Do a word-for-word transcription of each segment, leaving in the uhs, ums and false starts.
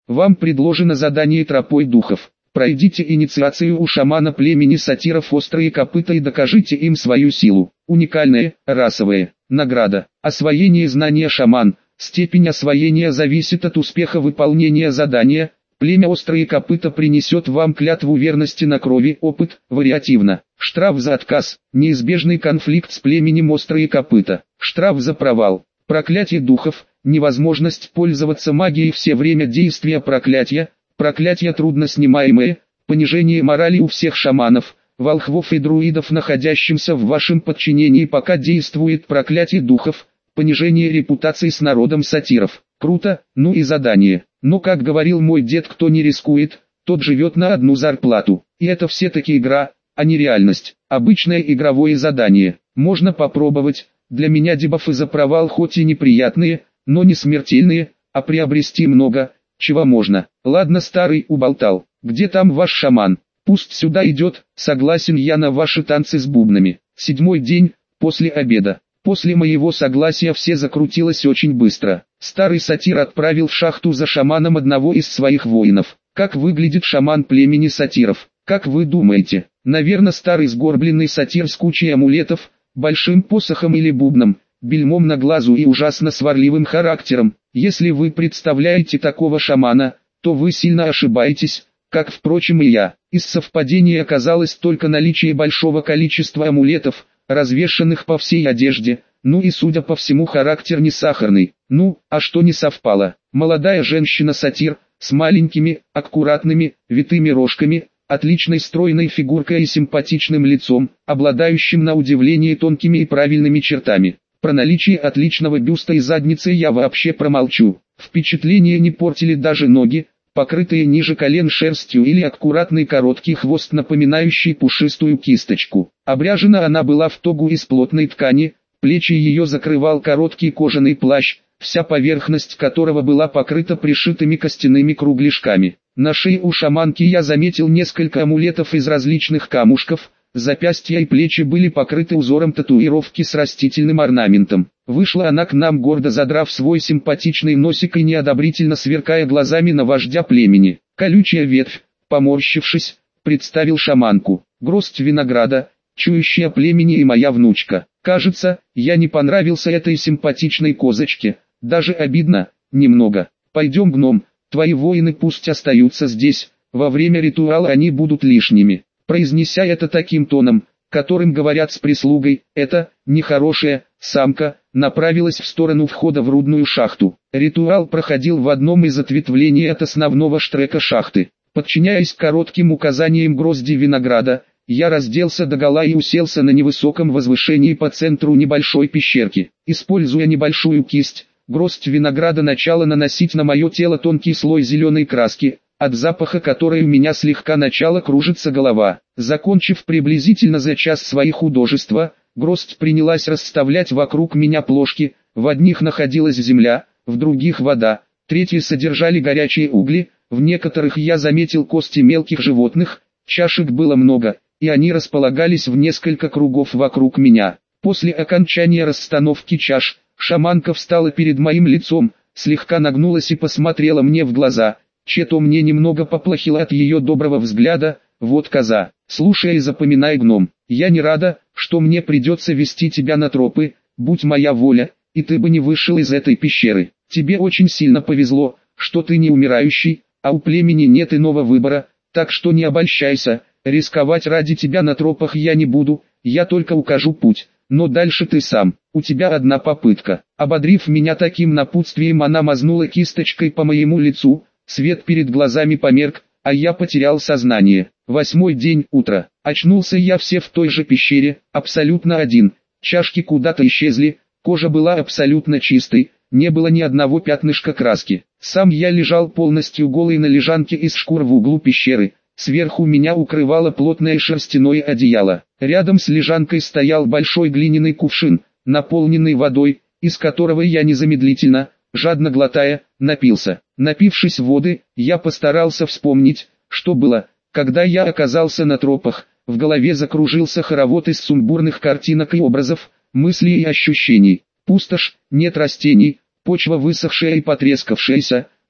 Вам предложено задание тропой духов. Пройдите инициацию у шамана племени сатиров Острые Копыта и докажите им свою силу. Уникальная, расовая, награда. Освоение знания шаман. Степень освоения зависит от успеха выполнения задания. Племя Острые Копыта принесет вам клятву верности на крови, опыт, вариативно. Штраф за отказ, неизбежный конфликт с племенем Острые Копыта. Штраф за провал. Проклятие духов, невозможность пользоваться магией все время действия проклятия. Проклятие трудно снимаемое, понижение морали у всех шаманов, волхвов и друидов, находящимся в вашем подчинении, пока действует проклятие духов, понижение репутации с народом сатиров. Круто, ну и задание. Но, как говорил мой дед, кто не рискует, тот живет на одну зарплату. И это все-таки игра, а не реальность. Обычное игровое задание. Можно попробовать. Для меня дебафы за провал хоть и неприятные, но не смертельные, а приобрести много, чего можно. Ладно, старый, уболтал. Где там ваш шаман? Пусть сюда идет, согласен я на ваши танцы с бубнами. Седьмой день, после обеда. После моего согласия все закрутилось очень быстро. Старый сатир отправил в шахту за шаманом одного из своих воинов. Как выглядит шаман племени сатиров? Как вы думаете? Наверное, старый сгорбленный сатир с кучей амулетов, большим посохом или бубном, бельмом на глазу и ужасно сварливым характером. Если вы представляете такого шамана, то вы сильно ошибаетесь, как, впрочем, и я. Из совпадений оказалось только наличие большого количества амулетов, развешанных по всей одежде, ну и, судя по всему, характер не сахарный. Ну, а что не совпало? Молодая женщина-сатир, с маленькими, аккуратными, витыми рожками, отличной стройной фигуркой и симпатичным лицом, обладающим на удивление тонкими и правильными чертами. Про наличие отличного бюста и задницы я вообще промолчу. Впечатление не портили даже ноги, покрытые ниже колен шерстью, или аккуратный короткий хвост, напоминающий пушистую кисточку. Обряжена она была в тогу из плотной ткани, плечи ее закрывал короткий кожаный плащ, вся поверхность которого была покрыта пришитыми костяными кругляшками. На шее у шаманки я заметил несколько амулетов из различных камушков, запястья и плечи были покрыты узором татуировки с растительным орнаментом. Вышла она к нам, гордо задрав свой симпатичный носик и неодобрительно сверкая глазами на вождя племени. Колючая ветвь, поморщившись, представил шаманку. Гроздь винограда, чующая племени и моя внучка. Кажется, я не понравился этой симпатичной козочке, даже обидно, немного. Пойдем, гном, твои воины пусть остаются здесь, во время ритуала они будут лишними. Произнеся это таким тоном, которым говорят с прислугой, эта, нехорошая, самка, направилась в сторону входа в рудную шахту. Ритуал проходил в одном из ответвлений от основного штрека шахты. Подчиняясь коротким указаниям грозди винограда, я разделся догола и уселся на невысоком возвышении по центру небольшой пещерки. Используя небольшую кисть, гроздь винограда начала наносить на мое тело тонкий слой зеленой краски, от запаха которой у меня слегка начала кружиться голова. Закончив приблизительно за час свои художества, гроздь принялась расставлять вокруг меня плошки, в одних находилась земля, в других вода, третьи содержали горячие угли, в некоторых я заметил кости мелких животных, чашек было много, и они располагались в несколько кругов вокруг меня. После окончания расстановки чаш, шаманка встала перед моим лицом, слегка нагнулась и посмотрела мне в глаза. Че-то мне немного поплохело от ее доброго взгляда. Вот коза. Слушай и запоминай, гном, я не рада, что мне придется вести тебя на тропы, будь моя воля, и ты бы не вышел из этой пещеры. Тебе очень сильно повезло, что ты не умирающий, а у племени нет иного выбора, так что не обольщайся, рисковать ради тебя на тропах я не буду, я только укажу путь, но дальше ты сам, у тебя одна попытка. Ободрив меня таким напутствием, она мазнула кисточкой по моему лицу, свет перед глазами померк, а я потерял сознание. Восьмой день, утро. Очнулся я все в той же пещере, абсолютно один. Чашки куда-то исчезли, кожа была абсолютно чистой, не было ни одного пятнышка краски. Сам я лежал полностью голый на лежанке из шкур в углу пещеры. Сверху меня укрывало плотное шерстяное одеяло. Рядом с лежанкой стоял большой глиняный кувшин, наполненный водой, из которого я незамедлительно, жадно глотая, напился. Напившись воды, я постарался вспомнить, что было, когда я оказался на тропах. В голове закружился хоровод из сумбурных картинок и образов, мыслей и ощущений. Пустошь, нет растений, почва высохшая и потрескавшаяся,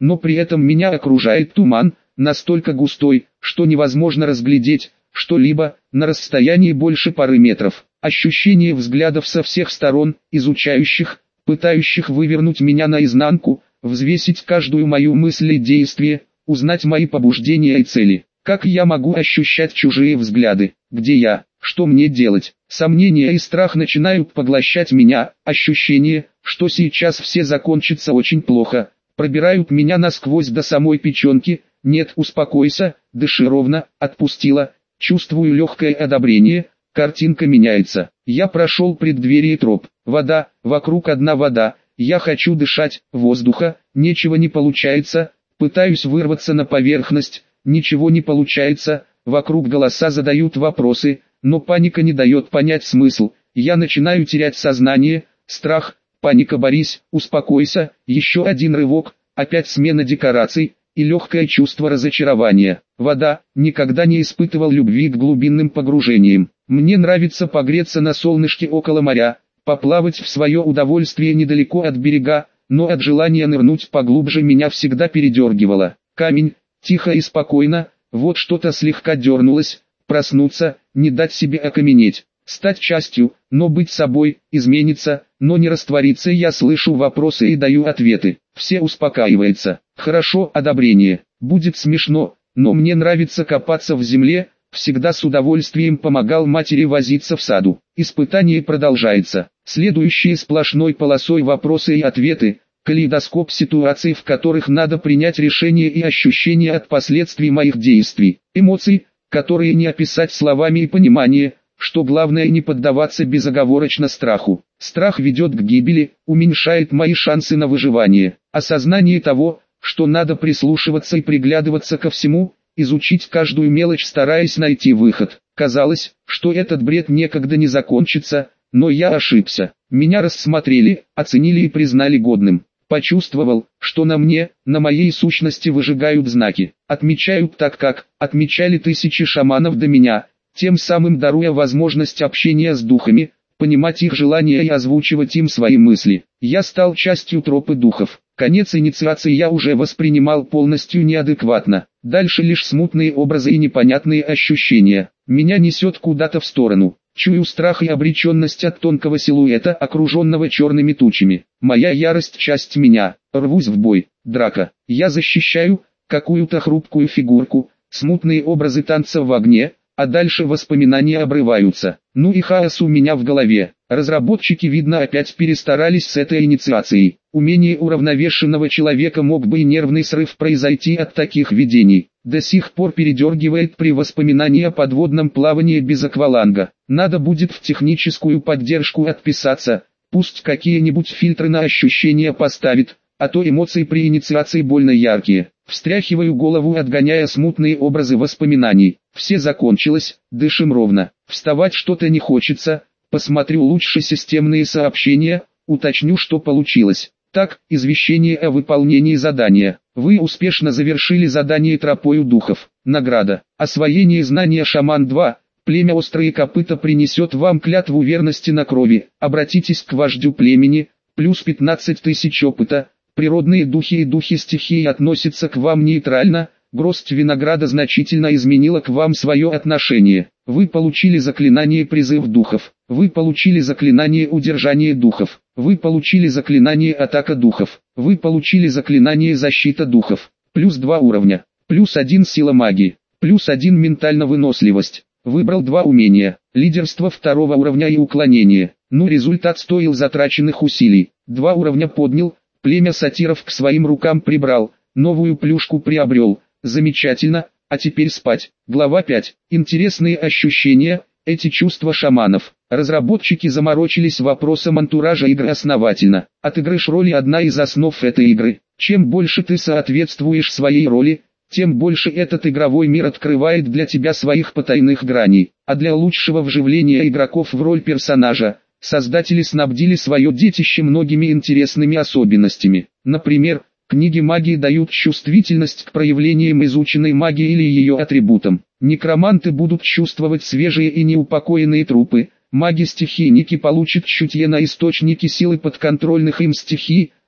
но при этом меня окружает туман, настолько густой, что невозможно разглядеть что-либо на расстоянии больше пары метров. Ощущение взглядов со всех сторон, изучающих, пытающих вывернуть меня наизнанку, взвесить каждую мою мысль и действие, узнать мои побуждения и цели. Как я могу ощущать чужие взгляды? Где я? Что мне делать? Сомнения и страх начинают поглощать меня, ощущение, что сейчас все закончится очень плохо, пробирают меня насквозь до самой печенки. Нет, успокойся, дыши ровно, отпустила, чувствую легкое одобрение, картинка меняется. Я прошел преддверие троп, вода, вокруг одна вода, я хочу дышать, воздуха, ничего не получается, пытаюсь вырваться на поверхность, ничего не получается, вокруг голоса задают вопросы, но паника не дает понять смысл, я начинаю терять сознание, страх, паника, борись, успокойся, еще один рывок, опять смена декораций и легкое чувство разочарования. Вода, никогда не испытывал любви к глубинным погружениям. Мне нравится погреться на солнышке около моря, поплавать в свое удовольствие недалеко от берега, но от желания нырнуть поглубже меня всегда передергивало. Камень, тихо и спокойно, вот что-то слегка дернулось, проснуться, не дать себе окаменеть, стать частью, но быть собой, измениться, но не раствориться. Я слышу вопросы и даю ответы, все успокаивается. Хорошо, одобрение, будет смешно, но мне нравится копаться в земле, всегда с удовольствием помогал матери возиться в саду. Испытание продолжается, следующие сплошной полосой вопросы и ответы, калейдоскоп ситуаций, в которых надо принять решение и ощущения от последствий моих действий, эмоций, которые не описать словами и понимание, что главное не поддаваться безоговорочно страху. Страх ведет к гибели, уменьшает мои шансы на выживание. Осознание того, что надо прислушиваться и приглядываться ко всему, изучить каждую мелочь, стараясь найти выход. Казалось, что этот бред никогда не закончится, но я ошибся. Меня рассмотрели, оценили и признали годным. Почувствовал, что на мне, на моей сущности выжигают знаки. Отмечают так, как отмечали тысячи шаманов до меня, тем самым даруя возможность общения с духами, понимать их желания и озвучивать им свои мысли. Я стал частью тропы духов. Конец инициации я уже воспринимал полностью неадекватно. Дальше лишь смутные образы и непонятные ощущения. Меня несет куда-то в сторону. Чую страх и обреченность от тонкого силуэта, окруженного черными тучами. Моя ярость — часть меня. Рвусь в бой. Драка. Я защищаю какую-то хрупкую фигурку. Смутные образы танца в огне, а дальше воспоминания обрываются. Ну и хаос у меня в голове. Разработчики, видно, опять перестарались с этой инициацией. Умение уравновешенного человека мог бы и нервный срыв произойти от таких видений. До сих пор передергивает при воспоминании о подводном плавании без акваланга. Надо будет в техническую поддержку отписаться, пусть какие-нибудь фильтры на ощущения поставит, а то эмоции при инициации больно яркие. Встряхиваю голову, отгоняя смутные образы воспоминаний. Все закончилось, дышим ровно. Вставать что-то не хочется, посмотрю лучше системные сообщения, уточню, что получилось. Так, извещение о выполнении задания. Вы успешно завершили задание тропою духов. Награда. Освоение знания шаман два. Племя Острые Копыта принесет вам клятву верности на крови. Обратитесь к вождю племени. Плюс пятнадцать тысяч опыта. Природные духи и духи стихии относятся к вам нейтрально. Гроздь винограда значительно изменила к вам свое отношение. Вы получили заклинание призыв духов. Вы получили заклинание удержание духов. Вы получили заклинание атака духов. Вы получили заклинание защита духов. Плюс два уровня. Плюс один сила магии. Плюс один ментальная выносливость. Выбрал два умения. Лидерство второго уровня и уклонение. Но результат стоил затраченных усилий. Два уровня поднял. Племя сатиров к своим рукам прибрал. Новую плюшку приобрел. Замечательно, а теперь спать. Глава пять. Интересные ощущения, эти чувства шаманов. Разработчики заморочились вопросом антуража игры основательно. Отыгрыш роли – одна из основ этой игры. Чем больше ты соответствуешь своей роли, тем больше этот игровой мир открывает для тебя своих потайных граней. А для лучшего вживления игроков в роль персонажа, создатели снабдили свое детище многими интересными особенностями. Например, книги магии дают чувствительность к проявлениям изученной магии или ее атрибутам. Некроманты будут чувствовать свежие и неупокоенные трупы. Маги-стихийники получат чутье на источники силы подконтрольных им стихий,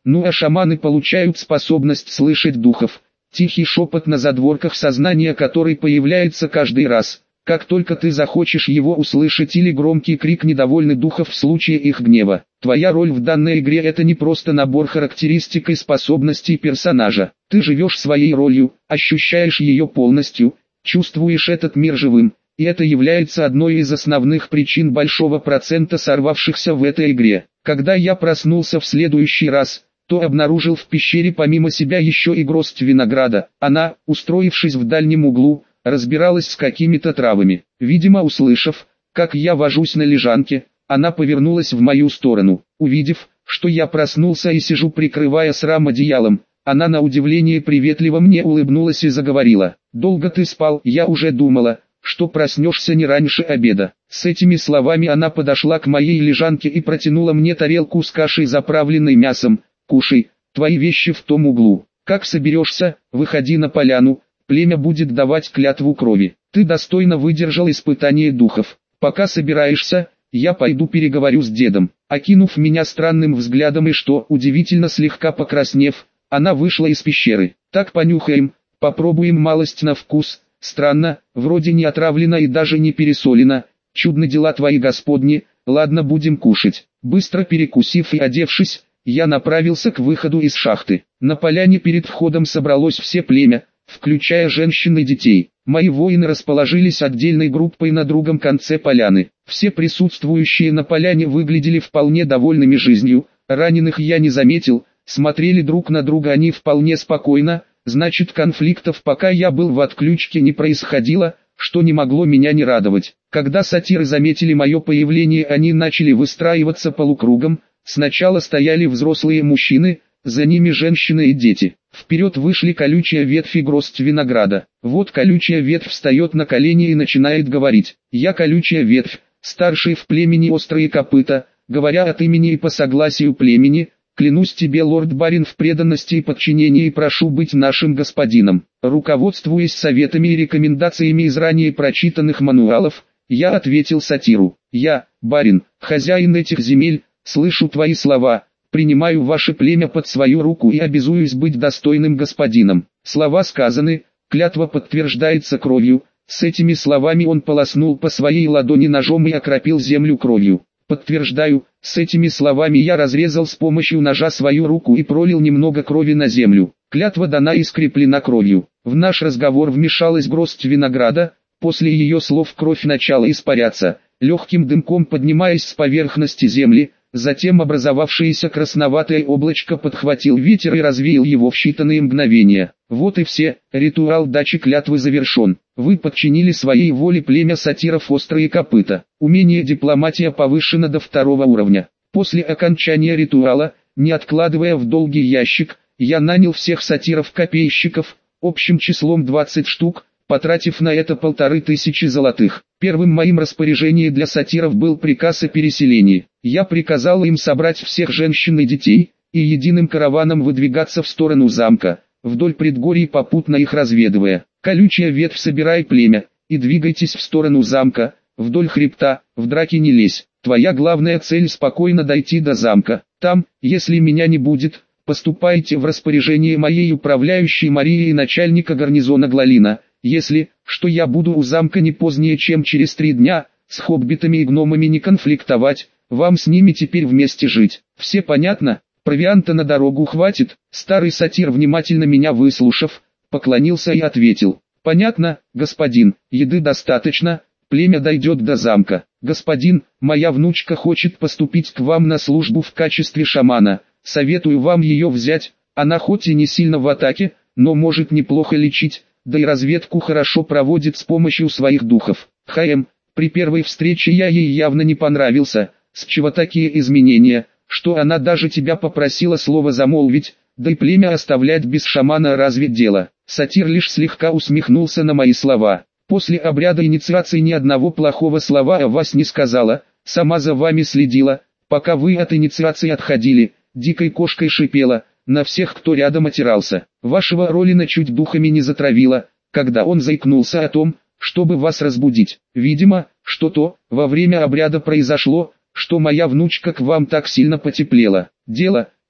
Ну а шаманы получают способность слышать духов, тихий шепот на задворках сознания, который появляется каждый раз, как только ты захочешь его услышать, или громкий крик недовольных духов в случае их гнева. Твоя роль в данной игре — это не просто набор характеристик и способностей персонажа. Ты живешь своей ролью, ощущаешь ее полностью, чувствуешь этот мир живым, и это является одной из основных причин большого процента сорвавшихся в этой игре. Когда я проснулся в следующий раз, то обнаружил в пещере помимо себя еще и горсть винограда. Она, устроившись в дальнем углу, разбиралась с какими-то травами. Видимо, услышав, как я вожусь на лежанке, она повернулась в мою сторону. Увидев, что я проснулся и сижу, прикрывая срам одеялом, она на удивление приветливо мне улыбнулась и заговорила. «Долго ты спал? Я уже думала, что проснешься не раньше обеда». С этими словами она подошла к моей лежанке и протянула мне тарелку с кашей, заправленной мясом. «Кушай, твои вещи в том углу. Как соберешься, выходи на поляну, племя будет давать клятву крови. Ты достойно выдержал испытание духов. Пока собираешься, я пойду переговорю с дедом». Окинув меня странным взглядом и, что удивительно, слегка покраснев, она вышла из пещеры. «Так, понюхаем, попробуем малость на вкус. Странно, вроде не отравлено и даже не пересолено. Чудны дела твои, господни. Ладно, будем кушать». Быстро перекусив и одевшись, я направился к выходу из шахты. На поляне перед входом собралось все племя, включая женщин и детей. Мои воины расположились отдельной группой на другом конце поляны. Все присутствующие на поляне выглядели вполне довольными жизнью, раненых я не заметил, смотрели друг на друга они вполне спокойно, значит, конфликтов, пока я был в отключке, не происходило, что не могло меня не радовать. Когда сатиры заметили мое появление, они начали выстраиваться полукругом. Сначала стояли взрослые мужчины, за ними женщины и дети. Вперед вышли колючая ветвь и горсть винограда. Вот колючая ветвь встает на колени и начинает говорить. «Я колючая ветвь, старший в племени Острые Копыта, говоря от имени и по согласию племени, клянусь тебе, лорд-барин, в преданности и подчинении, и прошу быть нашим господином». Руководствуясь советами и рекомендациями из ранее прочитанных мануалов, я ответил сатиру. «Я, барин, хозяин этих земель, слышу твои слова, принимаю ваше племя под свою руку и обязуюсь быть достойным господином». Слова сказаны, клятва подтверждается кровью. С этими словами он полоснул по своей ладони ножом и окропил землю кровью. «Подтверждаю». С этими словами я разрезал с помощью ножа свою руку и пролил немного крови на землю. Клятва дана и скреплена кровью. В наш разговор вмешалась горсть винограда. После ее слов кровь начала испаряться, легким дымком поднимаясь с поверхности земли. Затем образовавшееся красноватое облачко подхватил ветер и развеял его в считанные мгновения. Вот и все, ритуал дачи клятвы завершен. Вы подчинили своей воле племя сатиров Острые Копыта. Умение дипломатия повышено до второго уровня. После окончания ритуала, не откладывая в долгий ящик, я нанял всех сатиров-копейщиков, общим числом двадцать штук, потратив на это полторы тысячи золотых. Первым моим распоряжением для сатиров был приказ о переселении. Я приказал им собрать всех женщин и детей, и единым караваном выдвигаться в сторону замка, вдоль предгорий попутно их разведывая. «Колючая ветвь, собирай племя, и двигайтесь в сторону замка, вдоль хребта, в драке не лезь. Твоя главная цель — спокойно дойти до замка. Там, если меня не будет, поступайте в распоряжение моей управляющей Марии и начальника гарнизона Глалина. Если, что я буду у замка не позднее, чем через три дня, с хоббитами и гномами не конфликтовать, вам с ними теперь вместе жить. Все понятно? Провианта на дорогу хватит?» Старый сатир, внимательно меня выслушав, поклонился и ответил: «Понятно, господин, еды достаточно, племя дойдет до замка. Господин, моя внучка хочет поступить к вам на службу в качестве шамана, советую вам ее взять, она хоть и не сильно в атаке, но может неплохо лечить, да и разведку хорошо проводит с помощью своих духов». Хм, при первой встрече я ей явно не понравился, с чего такие изменения, что она даже тебя попросила слово замолвить, да и племя оставлять без шамана разве дело? Сатир лишь слегка усмехнулся на мои слова. «После обряда инициации ни одного плохого слова о вас не сказала, сама за вами следила, пока вы от инициации отходили, дикой кошкой шипела, на всех, кто рядом отирался. Вашего Ролина чуть духами не затравила, когда он заикнулся о том, чтобы вас разбудить. Видимо, что-то во время обряда произошло, что моя внучка к вам так сильно потеплела. Дело,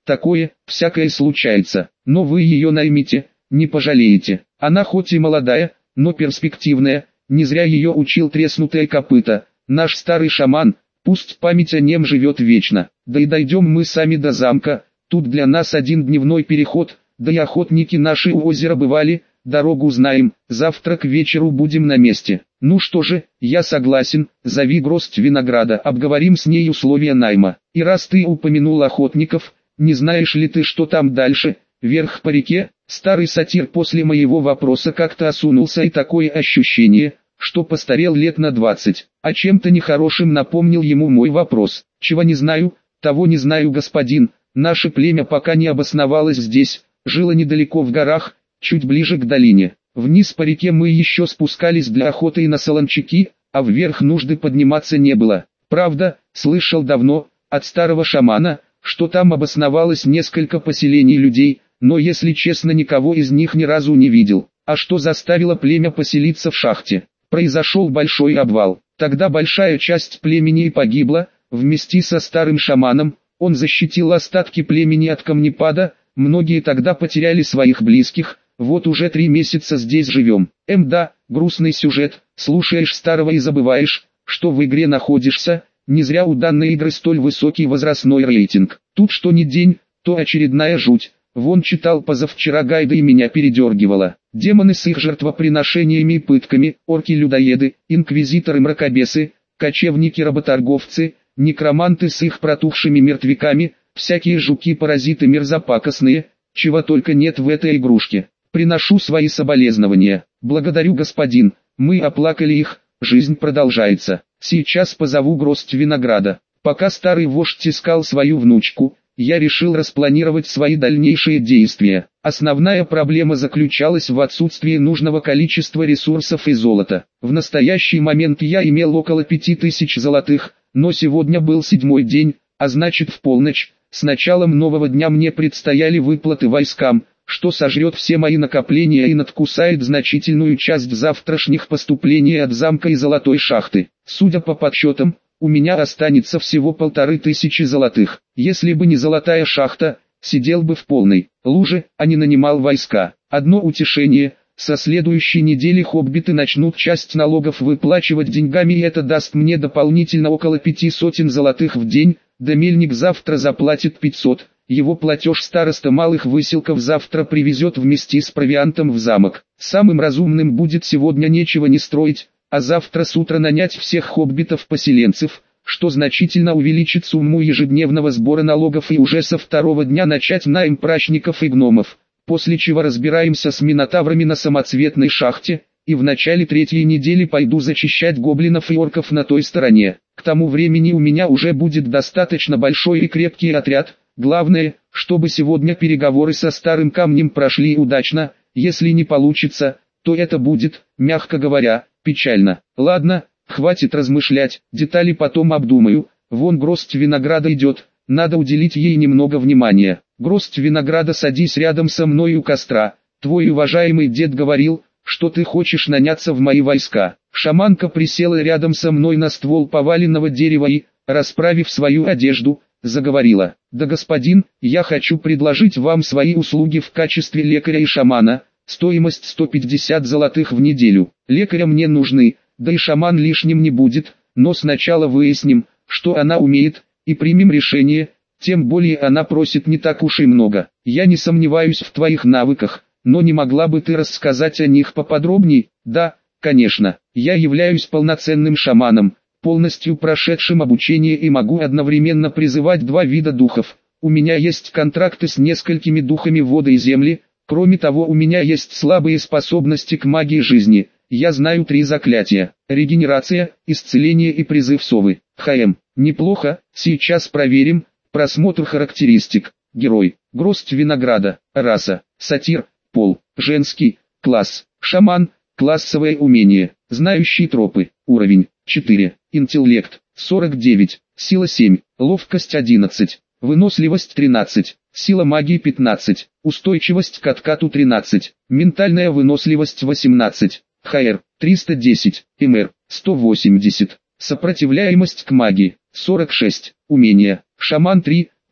Такое, всякое случается, но вы ее наймите, не пожалеете. Она хоть и молодая, но перспективная, не зря ее учил треснутое копыто, наш старый шаман, пусть память о нем живет вечно. Да и дойдем мы сами до замка, тут для нас один дневной переход, да и охотники наши у озера бывали, дорогу знаем, завтра к вечеру будем на месте. Ну что же, я согласен, зови Гроздь Винограда, обговорим с ней условия найма. И раз ты упомянул охотников, не знаешь ли ты, что там дальше, вверх по реке? Старый сатир после моего вопроса как-то осунулся, и такое ощущение, что постарел лет на двадцать. А чем-то нехорошим напомнил ему мой вопрос. Чего не знаю, того не знаю, господин. Наше племя пока не обосновалось здесь, жило недалеко в горах, чуть ближе к долине. Вниз по реке мы еще спускались для охоты и на солончаки, а вверх нужды подниматься не было. Правда, слышал давно, от старого шамана, что там обосновалось несколько поселений людей, но если честно, никого из них ни разу не видел. А что заставило племя поселиться в шахте? Произошел большой обвал. Тогда большая часть племени и погибла, вместе со старым шаманом. Он защитил остатки племени от камнепада, многие тогда потеряли своих близких. Вот уже три месяца здесь живем. Эм да, грустный сюжет, слушаешь старого и забываешь, что в игре находишься. Не зря у данной игры столь высокий возрастной рейтинг. Тут что ни день, то очередная жуть. Вон читал позавчера гайды и меня передергивало. Демоны с их жертвоприношениями и пытками, орки-людоеды, инквизиторы-мракобесы, кочевники-работорговцы, некроманты с их протухшими мертвяками, всякие жуки-паразиты мерзопакостные, чего только нет в этой игрушке. Приношу свои соболезнования. Благодарю, господин, мы оплакали их, жизнь продолжается. Сейчас позову Гроздь Винограда. Пока старый вождь искал свою внучку, я решил распланировать свои дальнейшие действия. Основная проблема заключалась в отсутствии нужного количества ресурсов и золота. В настоящий момент я имел около пяти тысяч золотых, но сегодня был седьмой день, а значит в полночь, с началом нового дня мне предстояли выплаты войскам, что сожрет все мои накопления и надкусает значительную часть завтрашних поступлений от замка и золотой шахты. Судя по подсчетам, у меня останется всего полторы тысячи золотых. Если бы не золотая шахта, сидел бы в полной луже, а не нанимал войска. Одно утешение, со следующей недели хоббиты начнут часть налогов выплачивать деньгами, и это даст мне дополнительно около пяти сотен золотых в день, да мельник завтра заплатит пятьсот, его платеж староста малых выселков завтра привезет вместе с провиантом в замок. Самым разумным будет сегодня ничего не строить, а завтра с утра нанять всех хоббитов-поселенцев, что значительно увеличит сумму ежедневного сбора налогов, и уже со второго дня начать найм прачников и гномов, после чего разбираемся с минотаврами на самоцветной шахте, и в начале третьей недели пойду зачищать гоблинов и орков на той стороне. К тому времени у меня уже будет достаточно большой и крепкий отряд, главное, чтобы сегодня переговоры со старым камнем прошли удачно, если не получится, то это будет, мягко говоря, печально. Ладно, хватит размышлять, детали потом обдумаю. Вон Гроздь Винограда идет, надо уделить ей немного внимания. Гроздь Винограда, садись рядом со мной у костра. Твой уважаемый дед говорил, что ты хочешь наняться в мои войска. Шаманка присела рядом со мной на ствол поваленного дерева и, расправив свою одежду, заговорила. Да, господин, я хочу предложить вам свои услуги в качестве лекаря и шамана. Стоимость сто пятьдесят золотых в неделю. Лекаря мне нужны, да и шаман лишним не будет, но сначала выясним, что она умеет, и примем решение, тем более она просит не так уж и много. Я не сомневаюсь в твоих навыках, но не могла бы ты рассказать о них поподробнее? Да, конечно, я являюсь полноценным шаманом, полностью прошедшим обучение, и могу одновременно призывать два вида духов. У меня есть контракты с несколькими духами воды и земли. Кроме того, у меня есть слабые способности к магии жизни. Я знаю три заклятия: регенерация, исцеление и призыв совы. Хм, неплохо, сейчас проверим. Просмотр характеристик. Герой: Гроздь Винограда. Раса: сатир. Пол: женский. Класс: шаман. Классовое умение: знающий тропы. Уровень: четыре. Интеллект: сорок девять. Сила: семь. Ловкость: одиннадцать. Выносливость: тринадцать. Сила магии: пятнадцать. Устойчивость к откату: тринадцать. Ментальная выносливость: восемнадцать. ХР: триста десять. МР: сто восемьдесят. Сопротивляемость к магии: сорок шесть. Умения: шаман три,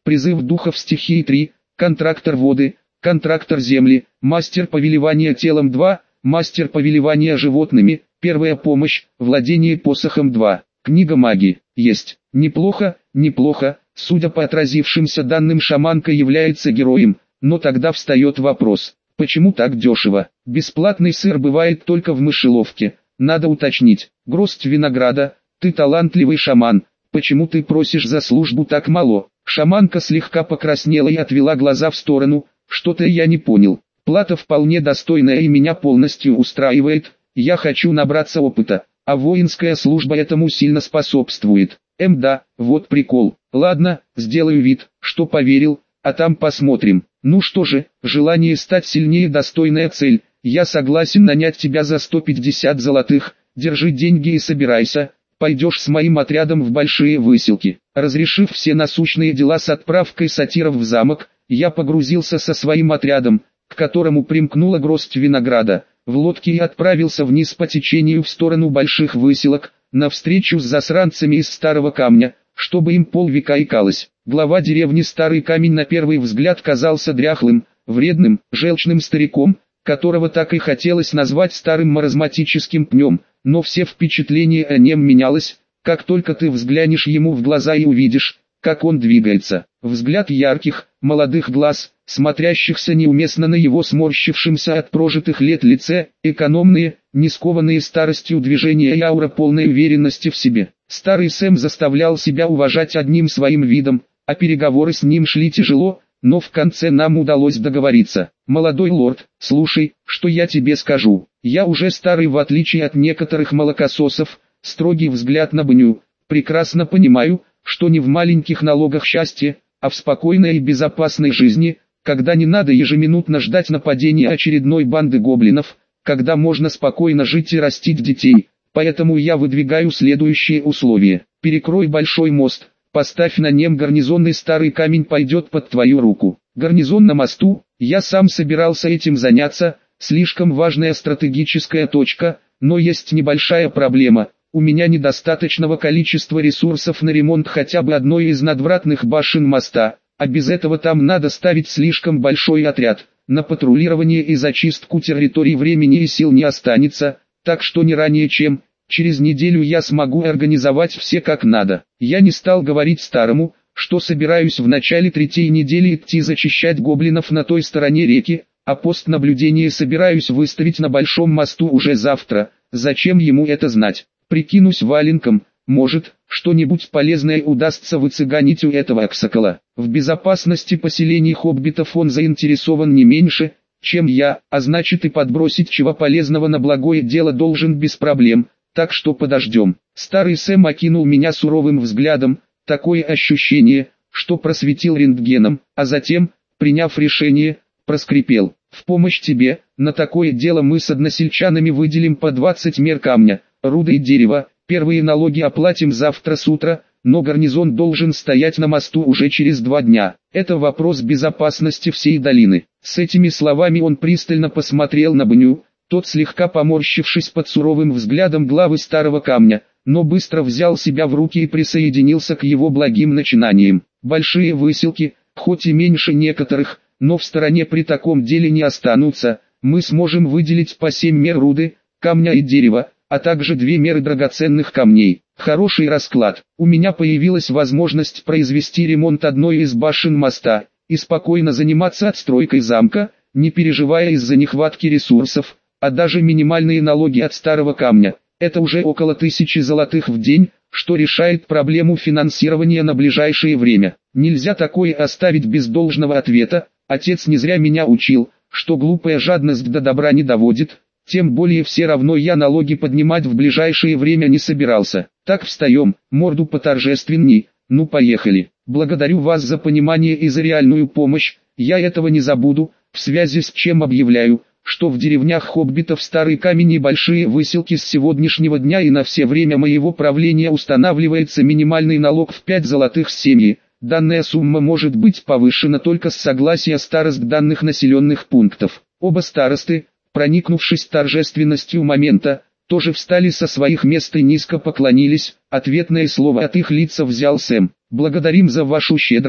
призыв духов стихии три, контрактор воды, контрактор земли, мастер повелевания телом два, мастер повелевания животными, первая помощь, владение посохом два. Книга магии. Есть. Неплохо, неплохо, судя по отразившимся данным, шаманка является героем, но тогда встает вопрос, почему так дешево? Бесплатный сыр бывает только в мышеловке, надо уточнить. Гроздь винограда, ты талантливый шаман, почему ты просишь за службу так мало? Шаманка слегка покраснела и отвела глаза в сторону, что-то я не понял. Плата вполне достойная и меня полностью устраивает, я хочу набраться опыта, а воинская служба этому сильно способствует. Эм да, вот прикол. Ладно, сделаю вид, что поверил, а там посмотрим. Ну что же, желание стать сильнее достойная цель, я согласен нанять тебя за сто пятьдесят золотых, держи деньги и собирайся, пойдешь с моим отрядом в большие выселки. Разрешив все насущные дела с отправкой сатиров в замок, я погрузился со своим отрядом, к которому примкнула гроздь винограда, в лодке и отправился вниз по течению в сторону больших выселок, навстречу с засранцами из Старого Камня, чтобы им полвека икалось. Глава деревни Старый Камень на первый взгляд казался дряхлым, вредным, желчным стариком, которого так и хотелось назвать старым маразматическим пнем, но все впечатления о нем менялось, как только ты взглянешь ему в глаза и увидишь, как он двигается. Взгляд ярких, молодых глаз, смотрящихся неуместно на его сморщившемся от прожитых лет лице, экономные, не скованные старостью движения и аура полной уверенности в себе. Старый Сэм заставлял себя уважать одним своим видом, а переговоры с ним шли тяжело, но в конце нам удалось договориться. Молодой лорд, слушай, что я тебе скажу. Я уже старый, в отличие от некоторых молокососов, строгий взгляд на бню, прекрасно понимаю, что не в маленьких налогах счастье, а в спокойной и безопасной жизни, когда не надо ежеминутно ждать нападения очередной банды гоблинов, когда можно спокойно жить и растить детей. Поэтому я выдвигаю следующие условия. Перекрой большой мост, поставь на нем гарнизон, и Старый Камень пойдет под твою руку. Гарнизон на мосту, я сам собирался этим заняться, слишком важная стратегическая точка, но есть небольшая проблема. У меня недостаточного количества ресурсов на ремонт хотя бы одной из надвратных башен моста, а без этого там надо ставить слишком большой отряд. На патрулирование и зачистку территорий времени и сил не останется, так что не ранее чем через неделю я смогу организовать все как надо. Я не стал говорить старому, что собираюсь в начале третьей недели идти зачищать гоблинов на той стороне реки, а пост наблюдения собираюсь выставить на большом мосту уже завтра. Зачем ему это знать? Прикинусь валенком, может, что-нибудь полезное удастся выцыганить у этого аксакала. В безопасности поселений хоббитов он заинтересован не меньше, чем я, а значит и подбросить чего полезного на благое дело должен без проблем, так что подождем. Старый Сэм окинул меня суровым взглядом, такое ощущение, что просветил рентгеном, а затем, приняв решение, проскрипел: в помощь тебе, на такое дело мы с односельчанами выделим по двадцать мер камня, руды и дерева, первые налоги оплатим завтра с утра, но гарнизон должен стоять на мосту уже через два дня. Это вопрос безопасности всей долины. С этими словами он пристально посмотрел на Бню, тот слегка поморщившись под суровым взглядом главы Старого Камня, но быстро взял себя в руки и присоединился к его благим начинаниям. Большие выселки, хоть и меньше некоторых, но в стороне при таком деле не останутся, мы сможем выделить по семь мер руды, камня и дерева, а также две меры драгоценных камней. Хороший расклад. У меня появилась возможность произвести ремонт одной из башен моста и спокойно заниматься отстройкой замка, не переживая из-за нехватки ресурсов, а даже минимальные налоги от Старого Камня. Это уже около тысячи золотых в день, что решает проблему финансирования на ближайшее время. Нельзя такое оставить без должного ответа. Отец не зря меня учил, что глупая жадность до добра не доводит. Тем более все равно я налоги поднимать в ближайшее время не собирался. Так, встаем, морду поторжественней, ну поехали. Благодарю вас за понимание и за реальную помощь, я этого не забуду, в связи с чем объявляю, что в деревнях хоббитов Старый Камень и Большие Выселки с сегодняшнего дня и на все время моего правления устанавливается минимальный налог в пять золотых с семьи. Данная сумма может быть повышена только с согласия старост данных населенных пунктов. Оба старосты, проникнувшись торжественностью момента, тоже встали со своих мест и низко поклонились. Ответное слово от их лица взял Сэм. «Благодарим за вашу щедрость,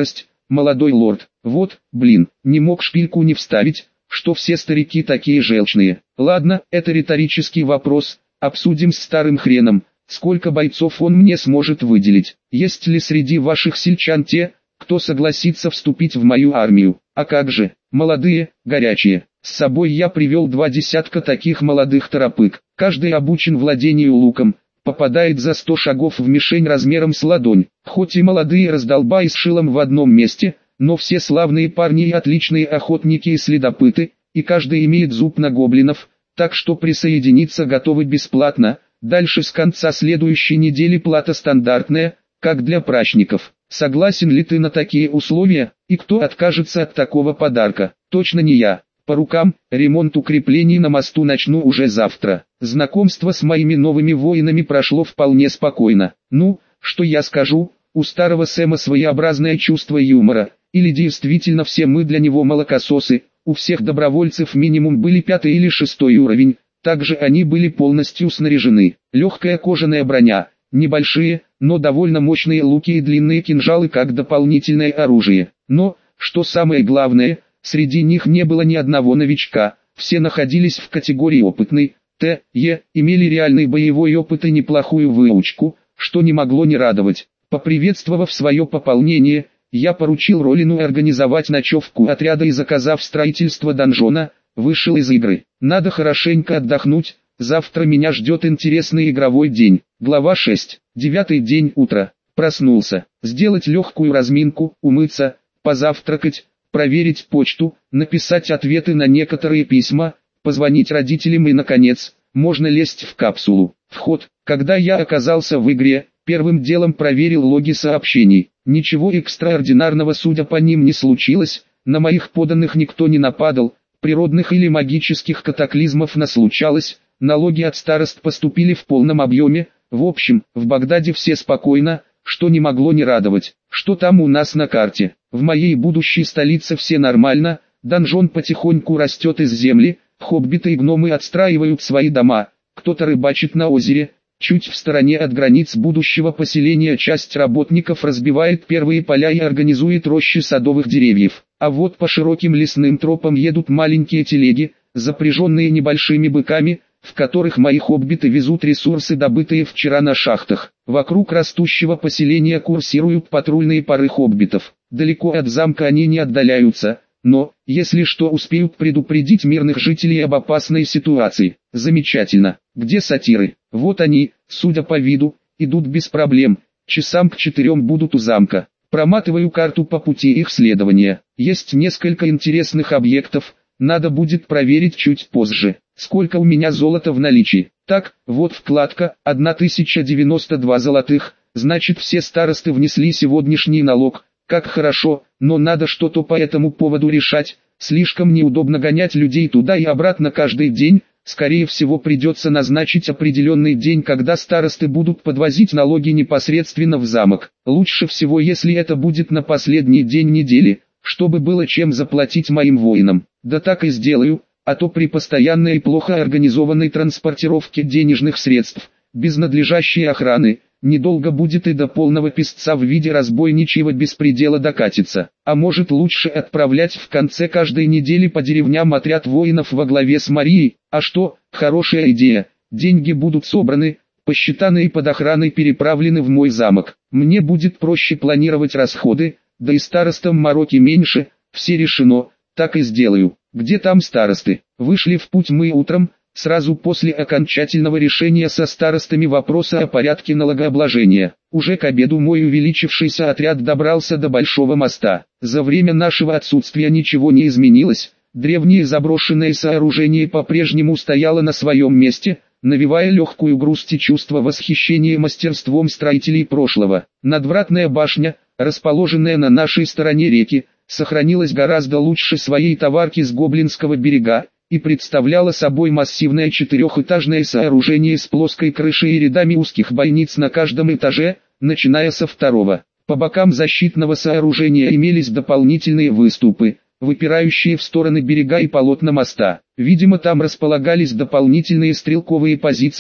молодой лорд. Вот, блин, не мог шпильку не вставить, что все старики такие желчные. Ладно, это риторический вопрос, обсудим с старым хреном, сколько бойцов он мне сможет выделить. Есть ли среди ваших сельчан те, кто согласится вступить в мою армию? А как же, молодые, горячие. С собой я привел два десятка таких молодых торопык, каждый обучен владению луком, попадает за сто шагов в мишень размером с ладонь. Хоть и молодые раздолбаи с шилом в одном месте, но все славные парни и отличные охотники и следопыты, и каждый имеет зуб на гоблинов, так что присоединиться готовы бесплатно. Дальше с конца следующей недели плата стандартная, как для прачников. Согласен ли ты на такие условия, и кто откажется от такого подарка? Точно не я. По рукам, ремонт укреплений на мосту начну уже завтра. Знакомство с моими новыми воинами прошло вполне спокойно. Ну, что я скажу, у старого Сэма своеобразное чувство юмора, или действительно все мы для него молокососы, у всех добровольцев минимум были пятый или шестой уровень, также они были полностью снаряжены. Легкая кожаная броня, небольшие, но довольно мощные луки и длинные кинжалы как дополнительное оружие. Но, что самое главное, среди них не было ни одного новичка, все находились в категории опытный, Т, Е, имели реальный боевой опыт и неплохую выучку, что не могло не радовать. Поприветствовав свое пополнение, я поручил Ролину организовать ночевку отряда и, заказав строительство донжона, вышел из игры. Надо хорошенько отдохнуть, завтра меня ждет интересный игровой день. Глава шесть. Девятый день утра. Проснулся. Сделать легкую разминку, умыться, позавтракать, проверить почту, написать ответы на некоторые письма, позвонить родителям и, наконец, можно лезть в капсулу. Вход. Когда я оказался в игре, первым делом проверил логи сообщений. Ничего экстраординарного, судя по ним, не случилось, на моих подданных никто не нападал, природных или магических катаклизмов наслучалось, налоги от старост поступили в полном объеме, в общем, в Багдаде все спокойно, что не могло не радовать. Что там у нас на карте? В моей будущей столице все нормально, донжон потихоньку растет из земли, хоббиты и гномы отстраивают свои дома, кто-то рыбачит на озере, чуть в стороне от границ будущего поселения часть работников разбивает первые поля и организует рощи садовых деревьев. А вот по широким лесным тропам едут маленькие телеги, запряженные небольшими быками, в которых мои хоббиты везут ресурсы, добытые вчера на шахтах. Вокруг растущего поселения курсируют патрульные пары хоббитов. Далеко от замка они не отдаляются, но, если что, успеют предупредить мирных жителей об опасной ситуации. Замечательно. Где сатиры? Вот они, судя по виду, идут без проблем. Часам к четырем будут у замка. Проматываю карту по пути их следования. Есть несколько интересных объектов, надо будет проверить чуть позже. Сколько у меня золота в наличии? Так, вот вкладка, тысяча девяносто два золотых, значит все старосты внесли сегодняшний налог. Как хорошо, но надо что-то по этому поводу решать, слишком неудобно гонять людей туда и обратно каждый день. Скорее всего придется назначить определенный день, когда старосты будут подвозить налоги непосредственно в замок. Лучше всего, если это будет на последний день недели, чтобы было чем заплатить моим воинам. Да так и сделаю, а то при постоянной и плохо организованной транспортировке денежных средств, без надлежащей охраны, недолго будет и до полного песца в виде разбойничьего беспредела докатиться. А может, лучше отправлять в конце каждой недели по деревням отряд воинов во главе с Марией? А что, хорошая идея, деньги будут собраны, посчитаны и под охраной переправлены в мой замок. Мне будет проще планировать расходы, да и старостам мороки меньше, все решено, так и сделаю. Где там старосты? Вышли в путь мы утром, сразу после окончательного решения со старостами вопроса о порядке налогообложения. Уже к обеду мой увеличившийся отряд добрался до Большого моста. За время нашего отсутствия ничего не изменилось, древнее заброшенное сооружение по-прежнему стояло на своем месте, навевая легкую грусть и чувство восхищения мастерством строителей прошлого. Надвратная башня, расположенная на нашей стороне реки, сохранилась гораздо лучше своей товарки с Гоблинского берега, и представляла собой массивное четырехэтажное сооружение с плоской крышей и рядами узких бойниц на каждом этаже, начиная со второго. По бокам защитного сооружения имелись дополнительные выступы, выпирающие в стороны берега и полотна моста. Видимо, там располагались дополнительные стрелковые позиции,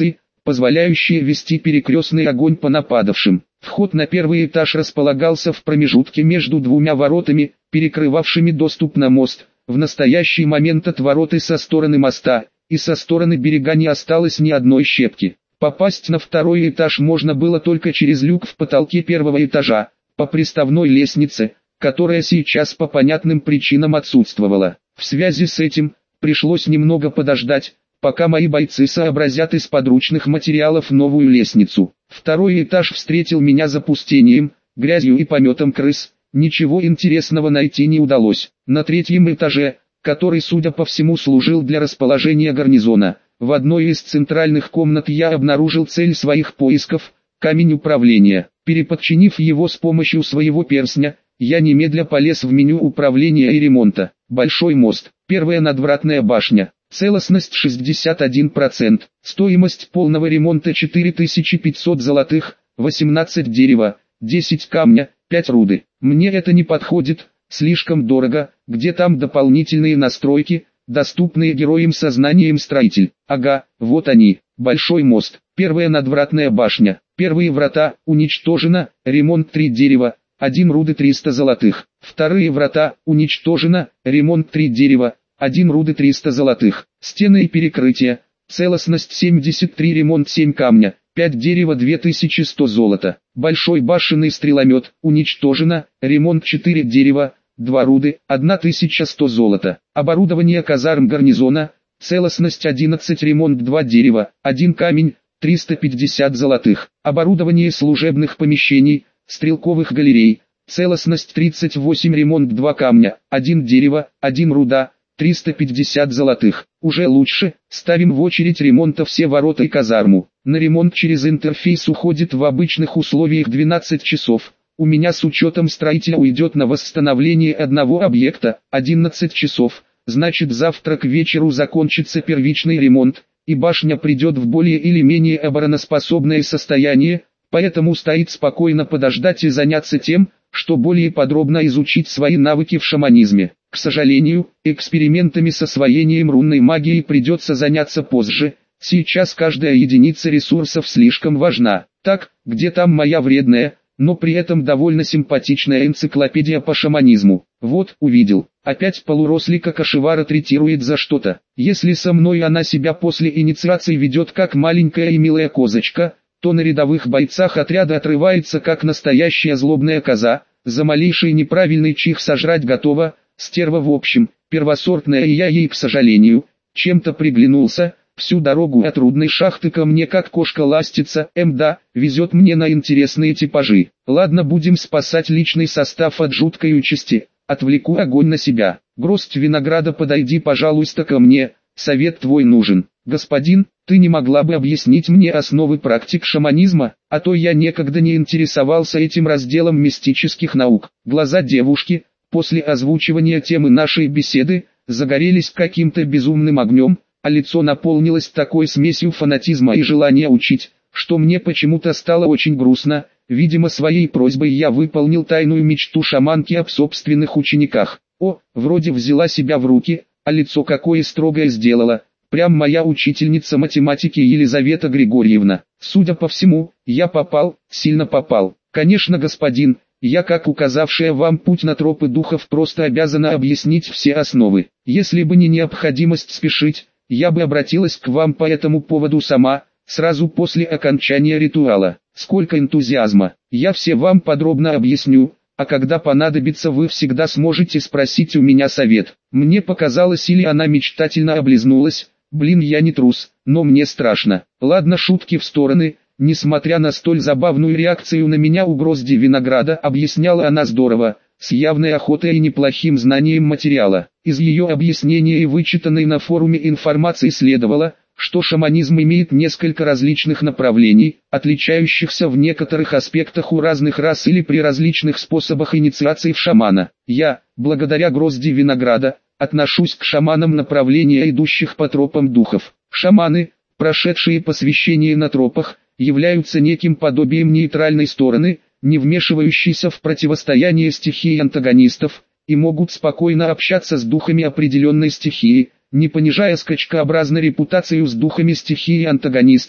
позволяющие вести перекрестный огонь по нападавшим. Вход на первый этаж располагался в промежутке между двумя воротами, перекрывавшими доступ на мост. В настоящий момент от ворот и со стороны моста, и со стороны берега не осталось ни одной щепки. Попасть на второй этаж можно было только через люк в потолке первого этажа, по приставной лестнице, которая сейчас по понятным причинам отсутствовала. В связи с этим, пришлось немного подождать, пока мои бойцы сообразят из подручных материалов новую лестницу. Второй этаж встретил меня запустением, грязью и пометом крыс. Ничего интересного найти не удалось. На третьем этаже, который, судя по всему, служил для расположения гарнизона, в одной из центральных комнат я обнаружил цель своих поисков – камень управления. Переподчинив его с помощью своего перстня, я немедля полез в меню управления и ремонта. Большой мост, первая надвратная башня, целостность шестьдесят один процент, стоимость полного ремонта четыре тысячи пятьсот золотых, восемнадцать дерева, десять камня, пять руды. Мне это не подходит, слишком дорого, где там дополнительные настройки, доступные героям со знанием строитель. Ага, вот они, большой мост, первая надвратная башня, первые врата, уничтожено, ремонт три дерева, один руды триста золотых. Вторые врата, уничтожено, ремонт три дерева, один руды триста золотых. Стены и перекрытия, целостность семьдесят три, ремонт семь камня, пять дерева, две тысячи сто золота. Большой башенный стреломет, уничтожено, ремонт четыре дерева, два руды, тысяча сто золота. Оборудование казарм гарнизона, целостность одиннадцать, ремонт два дерева, один камень, триста пятьдесят золотых. Оборудование служебных помещений, стрелковых галерей, целостность тридцать восемь, ремонт два камня, один дерево, один руда, триста пятьдесят золотых. Уже лучше, ставим в очередь ремонта все ворота и казарму. На ремонт через интерфейс уходит в обычных условиях двенадцать часов. У меня с учетом строителя уйдет на восстановление одного объекта одиннадцать часов. Значит, завтра к вечеру закончится первичный ремонт, и башня придет в более или менее обороноспособное состояние, поэтому стоит спокойно подождать и заняться тем, что более подробно изучить свои навыки в шаманизме. К сожалению, экспериментами с освоением рунной магии придется заняться позже. Сейчас каждая единица ресурсов слишком важна. Так, где там моя вредная, но при этом довольно симпатичная энциклопедия по шаманизму? Вот, увидел. Опять полурослика Кашевара третирует за что-то. Если со мной она себя после инициации ведет как маленькая и милая козочка, то на рядовых бойцах отряда отрывается как настоящая злобная коза, за малейший неправильный чих сожрать готова, стерва в общем, первосортная, и я ей, к сожалению, чем-то приглянулся. Всю дорогу от рудной шахты ко мне как кошка ластится, мда, везет мне на интересные типажи. Ладно, будем спасать личный состав от жуткой участи, отвлеку огонь на себя. Гроздь винограда, подойди, пожалуйста, ко мне, совет твой нужен. Господин, ты не могла бы объяснить мне основы практик шаманизма, а то я некогда не интересовался этим разделом мистических наук. Глаза девушки, после озвучивания темы нашей беседы, загорелись каким-то безумным огнем, а лицо наполнилось такой смесью фанатизма и желания учить, что мне почему-то стало очень грустно. Видимо, своей просьбой я выполнил тайную мечту шаманки об собственных учениках. О, вроде взяла себя в руки, а лицо какое строгое сделала. Прям моя учительница математики Елизавета Григорьевна. Судя по всему, я попал, сильно попал. Конечно, господин, я, как указавшая вам путь на тропы духов, просто обязана объяснить все основы. Если бы не необходимость спешить, я бы обратилась к вам по этому поводу сама, сразу после окончания ритуала. Сколько энтузиазма! Я все вам подробно объясню, а когда понадобится, вы всегда сможете спросить у меня совет. Мне показалось, или она мечтательно облизнулась. Блин, я не трус, но мне страшно. Ладно, шутки в стороны. Несмотря на столь забавную реакцию на меня у грозди винограда, объясняла она здорово, с явной охотой и неплохим знанием материала. Из ее объяснения и вычитанной на форуме информации следовало, что шаманизм имеет несколько различных направлений, отличающихся в некоторых аспектах у разных рас или при различных способах инициации в шамана. Я, благодаря грозди винограда, отношусь к шаманам направления, идущих по тропам духов. Шаманы, прошедшие посвящение на тропах, являются неким подобием нейтральной стороны, не вмешивающейся в противостояние стихии антагонистов, и могут спокойно общаться с духами определенной стихии, не понижая скачкообразно репутацию с духами стихии антагониста.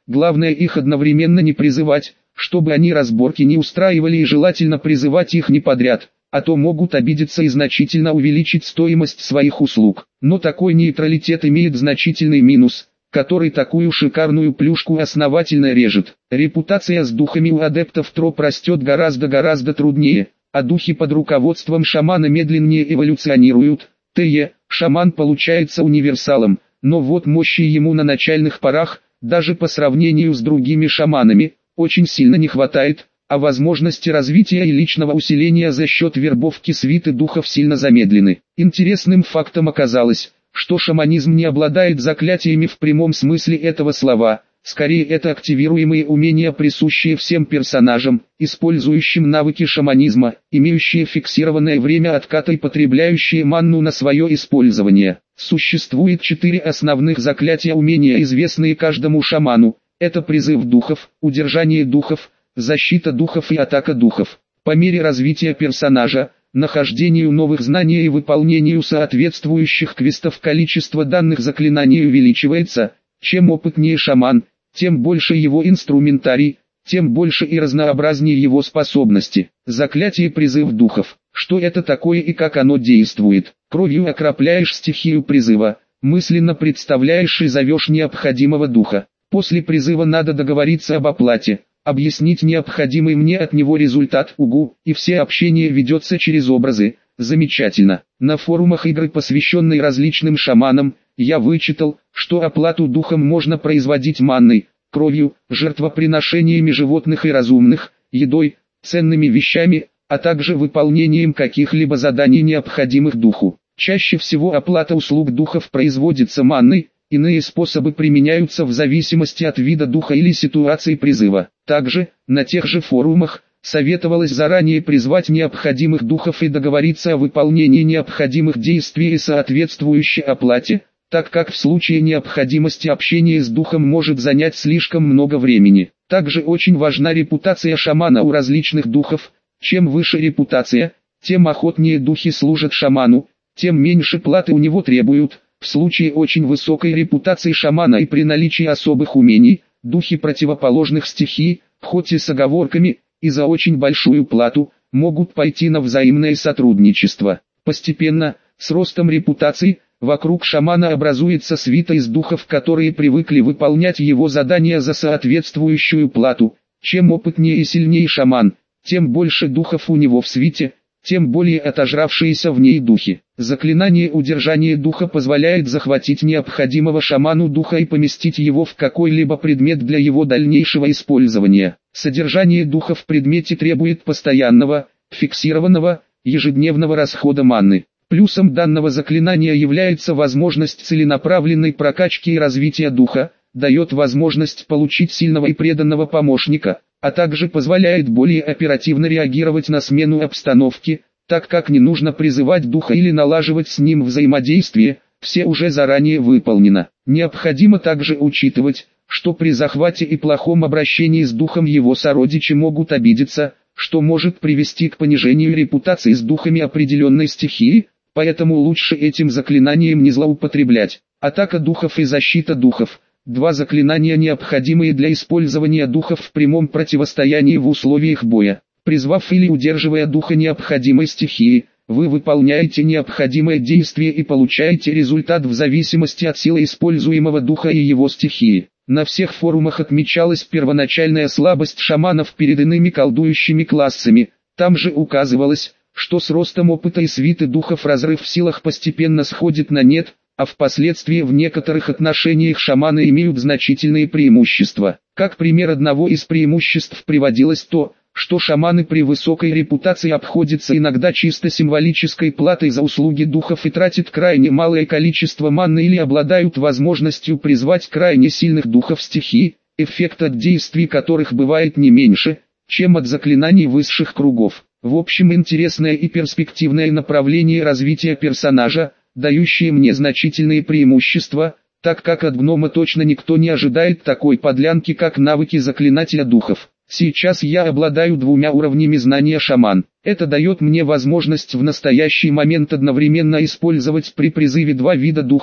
Главное их одновременно не призывать, чтобы они разборки не устраивали, и желательно призывать их не подряд, а то могут обидеться и значительно увеличить стоимость своих услуг. Но такой нейтралитет имеет значительный минус, который такую шикарную плюшку основательно режет. Репутация с духами у адептов троп растет гораздо-гораздо труднее, а духи под руководством шамана медленнее эволюционируют. Т.е. шаман получается универсалом, но вот мощи ему на начальных порах, даже по сравнению с другими шаманами, очень сильно не хватает, а возможности развития и личного усиления за счет вербовки свиты духов сильно замедлены. Интересным фактом оказалось, что шаманизм не обладает заклятиями в прямом смысле этого слова, скорее это активируемые умения, присущие всем персонажам, использующим навыки шаманизма, имеющие фиксированное время отката и потребляющие манну на свое использование. Существует четыре основных заклятия умения, известные каждому шаману. Это призыв духов, удержание духов, защита духов и атака духов. По мере развития персонажа, нахождению новых знаний и выполнению соответствующих квестов количество данных заклинаний увеличивается. Чем опытнее шаман, тем больше его инструментарий, тем больше и разнообразнее его способности. Заклятие призыв духов. Что это такое и как оно действует? Кровью окропляешь стихию призыва, мысленно представляешь и зовешь необходимого духа. После призыва надо договориться об оплате, объяснить необходимый мне от него результат, угу, и все общение ведется через образы. Замечательно. На форумах игры, посвященной различным шаманам, я вычитал, что оплату духом можно производить манной, кровью, жертвоприношениями животных и разумных, едой, ценными вещами, а также выполнением каких-либо заданий, необходимых духу. Чаще всего оплата услуг духов производится манной, иные способы применяются в зависимости от вида духа или ситуации призыва. Также, на тех же форумах, советовалось заранее призвать необходимых духов и договориться о выполнении необходимых действий и соответствующей оплате, так как в случае необходимости общение с духом может занять слишком много времени. Также очень важна репутация шамана у различных духов. Чем выше репутация, тем охотнее духи служат шаману, тем меньше платы у него требуют. В случае очень высокой репутации шамана и при наличии особых умений, духи противоположных стихий, хоть и с оговорками, и за очень большую плату, могут пойти на взаимное сотрудничество. Постепенно, с ростом репутации, вокруг шамана образуется свита из духов, которые привыкли выполнять его задания за соответствующую плату. Чем опытнее и сильнее шаман, тем больше духов у него в свите, тем более отожравшиеся в ней духи. Заклинание удержания духа позволяет захватить необходимого шаману духа и поместить его в какой-либо предмет для его дальнейшего использования. Содержание духа в предмете требует постоянного, фиксированного, ежедневного расхода манны. Плюсом данного заклинания является возможность целенаправленной прокачки и развития духа, дает возможность получить сильного и преданного помощника, а также позволяет более оперативно реагировать на смену обстановки, так как не нужно призывать духа или налаживать с ним взаимодействие, все уже заранее выполнено. Необходимо также учитывать, что при захвате и плохом обращении с духом его сородичи могут обидеться, что может привести к понижению репутации с духами определенной стихии, поэтому лучше этим заклинанием не злоупотреблять. Атака духов и защита духов. Два заклинания, необходимые для использования духов в прямом противостоянии в условиях боя. Призвав или удерживая духа необходимой стихии, вы выполняете необходимое действие и получаете результат в зависимости от силы используемого духа и его стихии. На всех форумах отмечалась первоначальная слабость шаманов перед иными колдующими классами. Там же указывалось, что с ростом опыта и свиты духов разрыв в силах постепенно сходит на нет, а впоследствии в некоторых отношениях шаманы имеют значительные преимущества. Как пример одного из преимуществ приводилось то, что шаманы при высокой репутации обходятся иногда чисто символической платой за услуги духов и тратят крайне малое количество манны или обладают возможностью призвать крайне сильных духов стихий, эффект от действий которых бывает не меньше, чем от заклинаний высших кругов. В общем, интересное и перспективное направление развития персонажа, дающее мне значительные преимущества, так как от гнома точно никто не ожидает такой подлянки, как навыки заклинателя духов. Сейчас я обладаю двумя уровнями знания шаман. Это дает мне возможность в настоящий момент одновременно использовать при призыве два вида духов,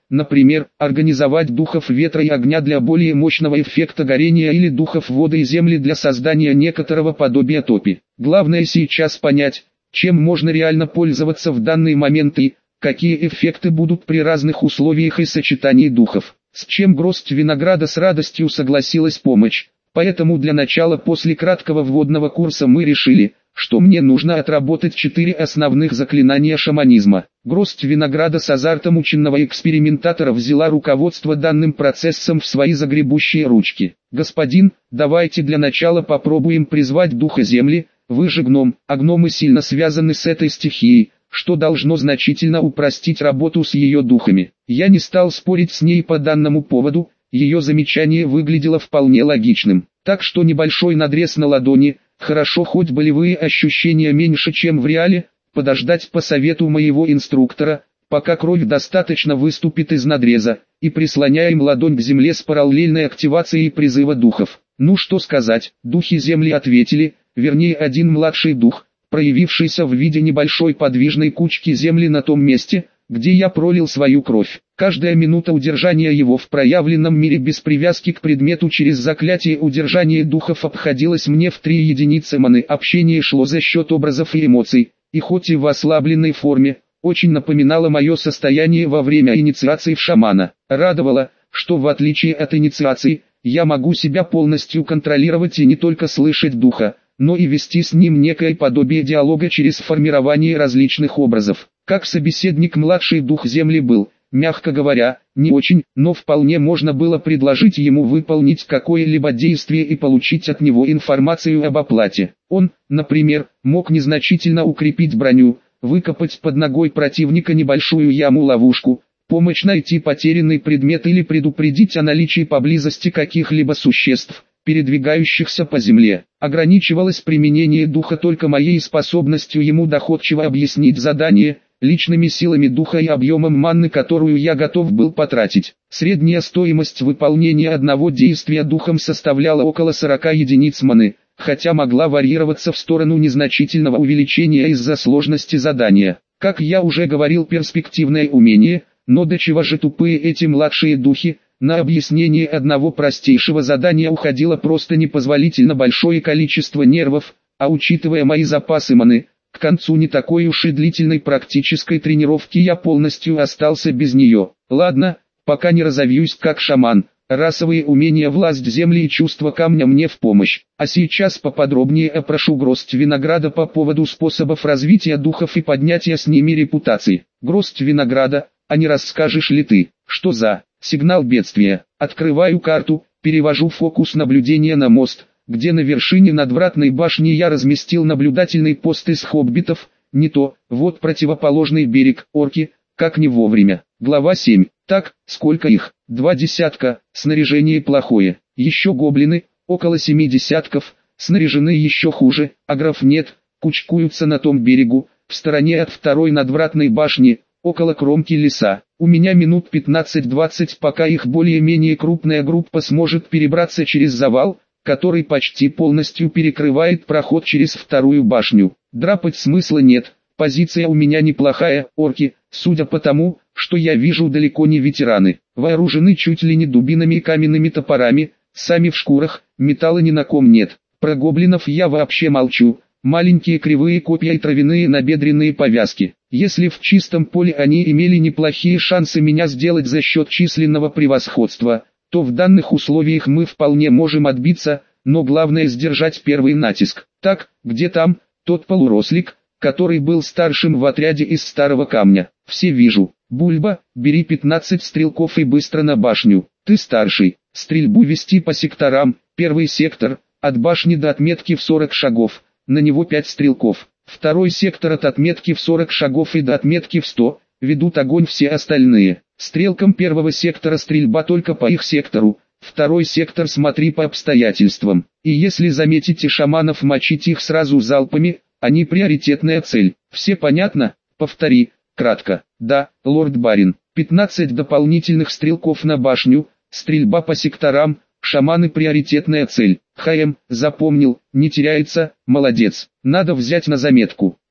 например, организовать духов ветра и огня для более мощного эффекта горения или духов воды и земли для создания некоторого подобия топи. Главное сейчас понять, чем можно реально пользоваться в данный момент и какие эффекты будут при разных условиях и сочетании духов. С чем Гроздь Винограда с радостью согласилась помочь. Поэтому для начала после краткого вводного курса мы решили, что мне нужно отработать четыре основных заклинания шаманизма. Гроздь Винограда с азартом ученого экспериментатора взяла руководство данным процессом в свои загребущие ручки. «Господин, давайте для начала попробуем призвать духа земли, вы же гном, а гномы сильно связаны с этой стихией, что должно значительно упростить работу с ее духами». Я не стал спорить с ней по данному поводу, ее замечание выглядело вполне логичным. Так что небольшой надрез на ладони, хорошо хоть болевые ощущения меньше чем в реале, подождать по совету моего инструктора, пока кровь достаточно выступит из надреза, и прислоняем ладонь к земле с параллельной активацией призыва духов. Ну что сказать, духи земли ответили, вернее один младший дух, проявившийся в виде небольшой подвижной кучки земли на том месте, где я пролил свою кровь. Каждая минута удержания его в проявленном мире без привязки к предмету через заклятие удержания духов обходилось мне в три единицы маны. Общение шло за счет образов и эмоций, и хоть и в ослабленной форме, очень напоминало мое состояние во время инициации в шамана. Радовало, что в отличие от инициации, я могу себя полностью контролировать и не только слышать духа, но и вести с ним некое подобие диалога через формирование различных образов. Как собеседник младший дух земли был, мягко говоря, не очень, но вполне можно было предложить ему выполнить какое-либо действие и получить от него информацию об оплате. Он, например, мог незначительно укрепить броню, выкопать под ногой противника небольшую яму-ловушку, помочь найти потерянный предмет или предупредить о наличии поблизости каких-либо существ, передвигающихся по земле. Ограничивалось применение духа только моей способностью ему доходчиво объяснить задание, личными силами духа и объемом манны, которую я готов был потратить. Средняя стоимость выполнения одного действия духом составляла около сорока единиц маны, хотя могла варьироваться в сторону незначительного увеличения из-за сложности задания. Как я уже говорил, перспективное умение, но до чего же тупые эти младшие духи. На объяснение одного простейшего задания уходило просто непозволительно большое количество нервов, а учитывая мои запасы маны, к концу не такой уж и длительной практической тренировки я полностью остался без нее. Ладно, пока не разовьюсь как шаман, расовые умения власть земли и чувство камня мне в помощь. А сейчас поподробнее опрошу Гроздь Винограда по поводу способов развития духов и поднятия с ними репутации. Гроздь Винограда, а не расскажешь ли ты, что за сигнал бедствия? Открываю карту, перевожу фокус наблюдения на мост, где на вершине надвратной башни я разместил наблюдательный пост из хоббитов. Не то, вот противоположный берег, орки, как не вовремя. Глава семь. Так, сколько их? Два десятка, снаряжение плохое. Еще гоблины, около семи десятков, снаряжены еще хуже, агров нет, кучкуются на том берегу, в стороне от второй надвратной башни, около кромки леса. У меня минут пятнадцать-двадцать, пока их более-менее крупная группа сможет перебраться через завал, который почти полностью перекрывает проход через вторую башню. Драпать смысла нет, позиция у меня неплохая, орки, судя по тому, что я вижу, далеко не ветераны. Вооружены чуть ли не дубинами и каменными топорами, сами в шкурах, металла ни на ком нет. Про гоблинов я вообще молчу. Маленькие кривые копья и травяные набедренные повязки. Если в чистом поле они имели неплохие шансы меня сделать за счет численного превосходства, то в данных условиях мы вполне можем отбиться, но главное сдержать первый натиск. Так, где там, тот полурослик, который был старшим в отряде из старого камня? Все вижу. Бульба, бери пятнадцать стрелков и быстро на башню. Ты старший. Стрельбу вести по секторам. Первый сектор, от башни до отметки в сорок шагов. На него пять стрелков. Второй сектор от отметки в сорок шагов и до отметки в сто, ведут огонь все остальные. Стрелкам первого сектора стрельба только по их сектору, второй сектор смотри по обстоятельствам. И если заметите шаманов, мочить их сразу залпами, они приоритетная цель. Все понятно? Повтори, кратко. Да, лорд-барин. пятнадцать дополнительных стрелков на башню, стрельба по секторам, шаманы приоритетная цель. ХМ, запомнил, не теряется, молодец. Надо взять на заметку.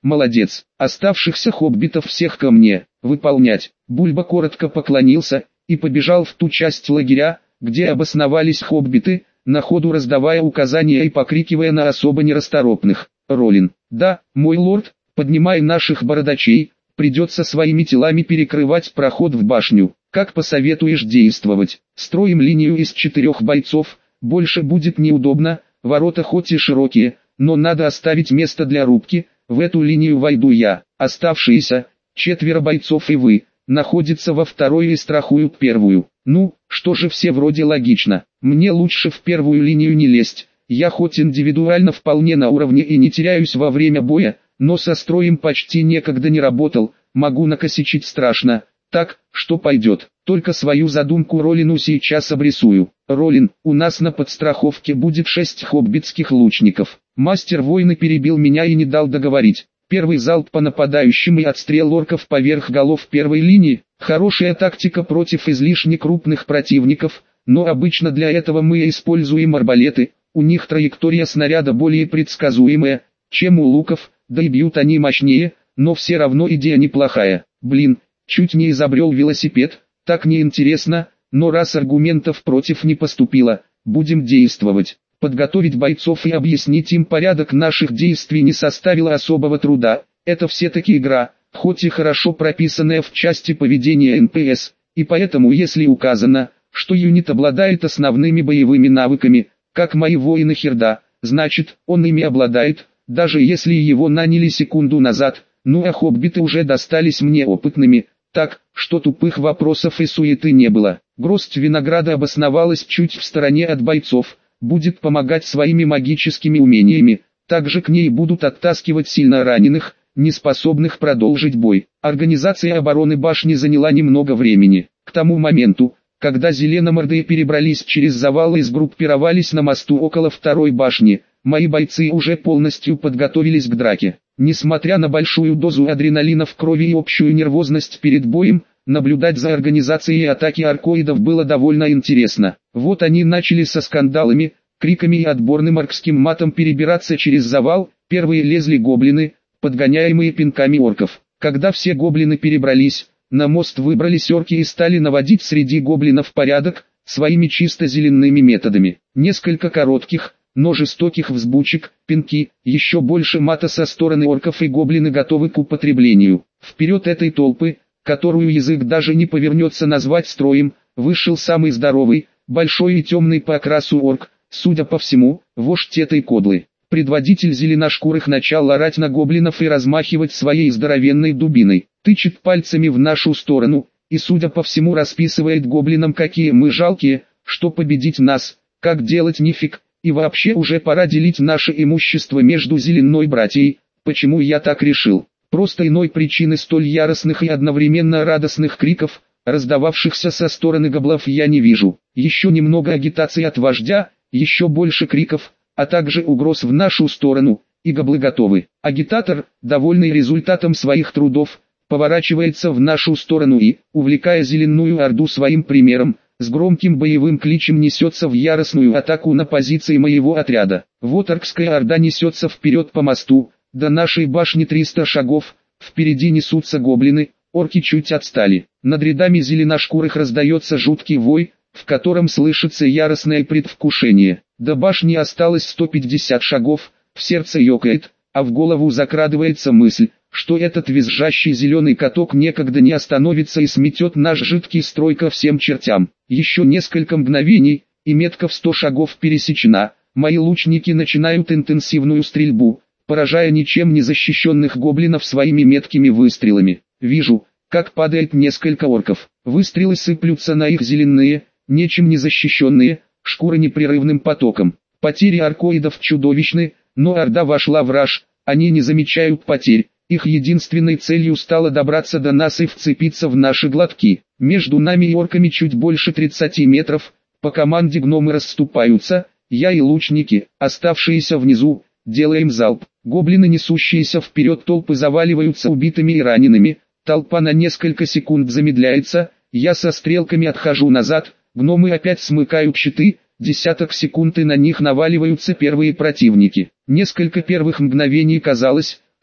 молодец. Оставшихся хоббитов всех ко мне, выполнять. Бульба коротко поклонился и побежал в ту часть лагеря, где обосновались хоббиты, на ходу раздавая указания и покрикивая на особо нерасторопных. Ролин: да, мой лорд, поднимай наших бородачей, придется своими телами перекрывать проход в башню. Как посоветуешь действовать? Строим линию из четырех бойцов, больше будет неудобно, ворота хоть и широкие, но надо оставить место для рубки, в эту линию войду я. Оставшиеся, четверо бойцов и вы, находятся во второй и страхуют первую. Ну, что же, все вроде логично. Мне лучше в первую линию не лезть, я хоть индивидуально вполне на уровне и не теряюсь во время боя, но со строем почти некогда не работал, могу накосячить страшно. Так, что пойдет, только свою задумку Ролину сейчас обрисую. Ролин: у нас на подстраховке будет шесть хоббитских лучников. Мастер войны перебил меня и не дал договорить. Первый залп по нападающим и отстрел орков поверх голов первой линии. Хорошая тактика против излишне крупных противников, но обычно для этого мы используем арбалеты, у них траектория снаряда более предсказуемая, чем у луков, да и бьют они мощнее, но все равно идея неплохая. Блин, чуть не изобрел велосипед, так неинтересно, но раз аргументов против не поступило, будем действовать. Подготовить бойцов и объяснить им порядок наших действий не составило особого труда, это все-таки игра, хоть и хорошо прописанная в части поведения эн пи эс, и поэтому если указано, что юнит обладает основными боевыми навыками, как мои воины Херда, значит, он ими обладает, даже если его наняли секунду назад, ну а хоббиты уже достались мне опытными, так, что тупых вопросов и суеты не было. Гроздь винограда обосновалась чуть в стороне от бойцов, будет помогать своими магическими умениями, также к ней будут оттаскивать сильно раненых, не способных продолжить бой. Организация обороны башни заняла немного времени. К тому моменту, когда зеленомордые перебрались через завалы и сгруппировались на мосту около второй башни, мои бойцы уже полностью подготовились к драке. Несмотря на большую дозу адреналина в крови и общую нервозность перед боем, наблюдать за организацией атаки аркоидов было довольно интересно. Вот они начали со скандалами, криками и отборным оркским матом перебираться через завал, первые лезли гоблины, подгоняемые пинками орков. Когда все гоблины перебрались, на мост выбрались орки и стали наводить среди гоблинов порядок, своими чисто зелеными методами. Несколько коротких, но жестоких взбучек, пинки, еще больше мата со стороны орков, и гоблины готовы к употреблению. Вперед этой толпы, которую язык даже не повернется назвать строем, вышел самый здоровый, большой и темный по окрасу орк, судя по всему, вождь этой кодлы. Предводитель зеленошкурых начал орать на гоблинов и размахивать своей здоровенной дубиной, тычет пальцами в нашу сторону, и судя по всему расписывает гоблинам, какие мы жалкие, что победить нас, как делать нифиг, и вообще уже пора делить наше имущество между зеленой братьей. Почему я так решил? Просто иной причины столь яростных и одновременно радостных криков, раздававшихся со стороны гоблов, я не вижу. Еще немного агитации от вождя, еще больше криков, а также угроз в нашу сторону, и гоблы готовы. Агитатор, довольный результатом своих трудов, поворачивается в нашу сторону и, увлекая зеленую орду своим примером, с громким боевым кличем несется в яростную атаку на позиции моего отряда. Вот оркская орда несется вперед по мосту, до нашей башни триста шагов, впереди несутся гоблины, орки чуть отстали. Над рядами зеленошкурых раздается жуткий вой, в котором слышится яростное предвкушение. До башни осталось сто пятьдесят шагов, в сердце ёкает, а в голову закрадывается мысль, что этот визжащий зеленый каток некогда не остановится и сметет наш жидкий строй ко всем чертям. Еще несколько мгновений, и метка в сто шагов пересечена, мои лучники начинают интенсивную стрельбу, поражая ничем не защищенных гоблинов своими меткими выстрелами. Вижу, как падает несколько орков, выстрелы сыплются на их зеленые, ничем не защищенные, шкуры непрерывным потоком. Потери аркоидов чудовищны, но орда вошла в раж, они не замечают потерь. Их единственной целью стало добраться до нас и вцепиться в наши глотки. Между нами и орками чуть больше тридцати метров, по команде гномы расступаются, я и лучники, оставшиеся внизу, делаем залп. Гоблины, несущиеся вперед толпы, заваливаются убитыми и ранеными, толпа на несколько секунд замедляется, я со стрелками отхожу назад, гномы опять смыкают щиты, десяток секунд и на них наваливаются первые противники. Несколько первых мгновений казалось,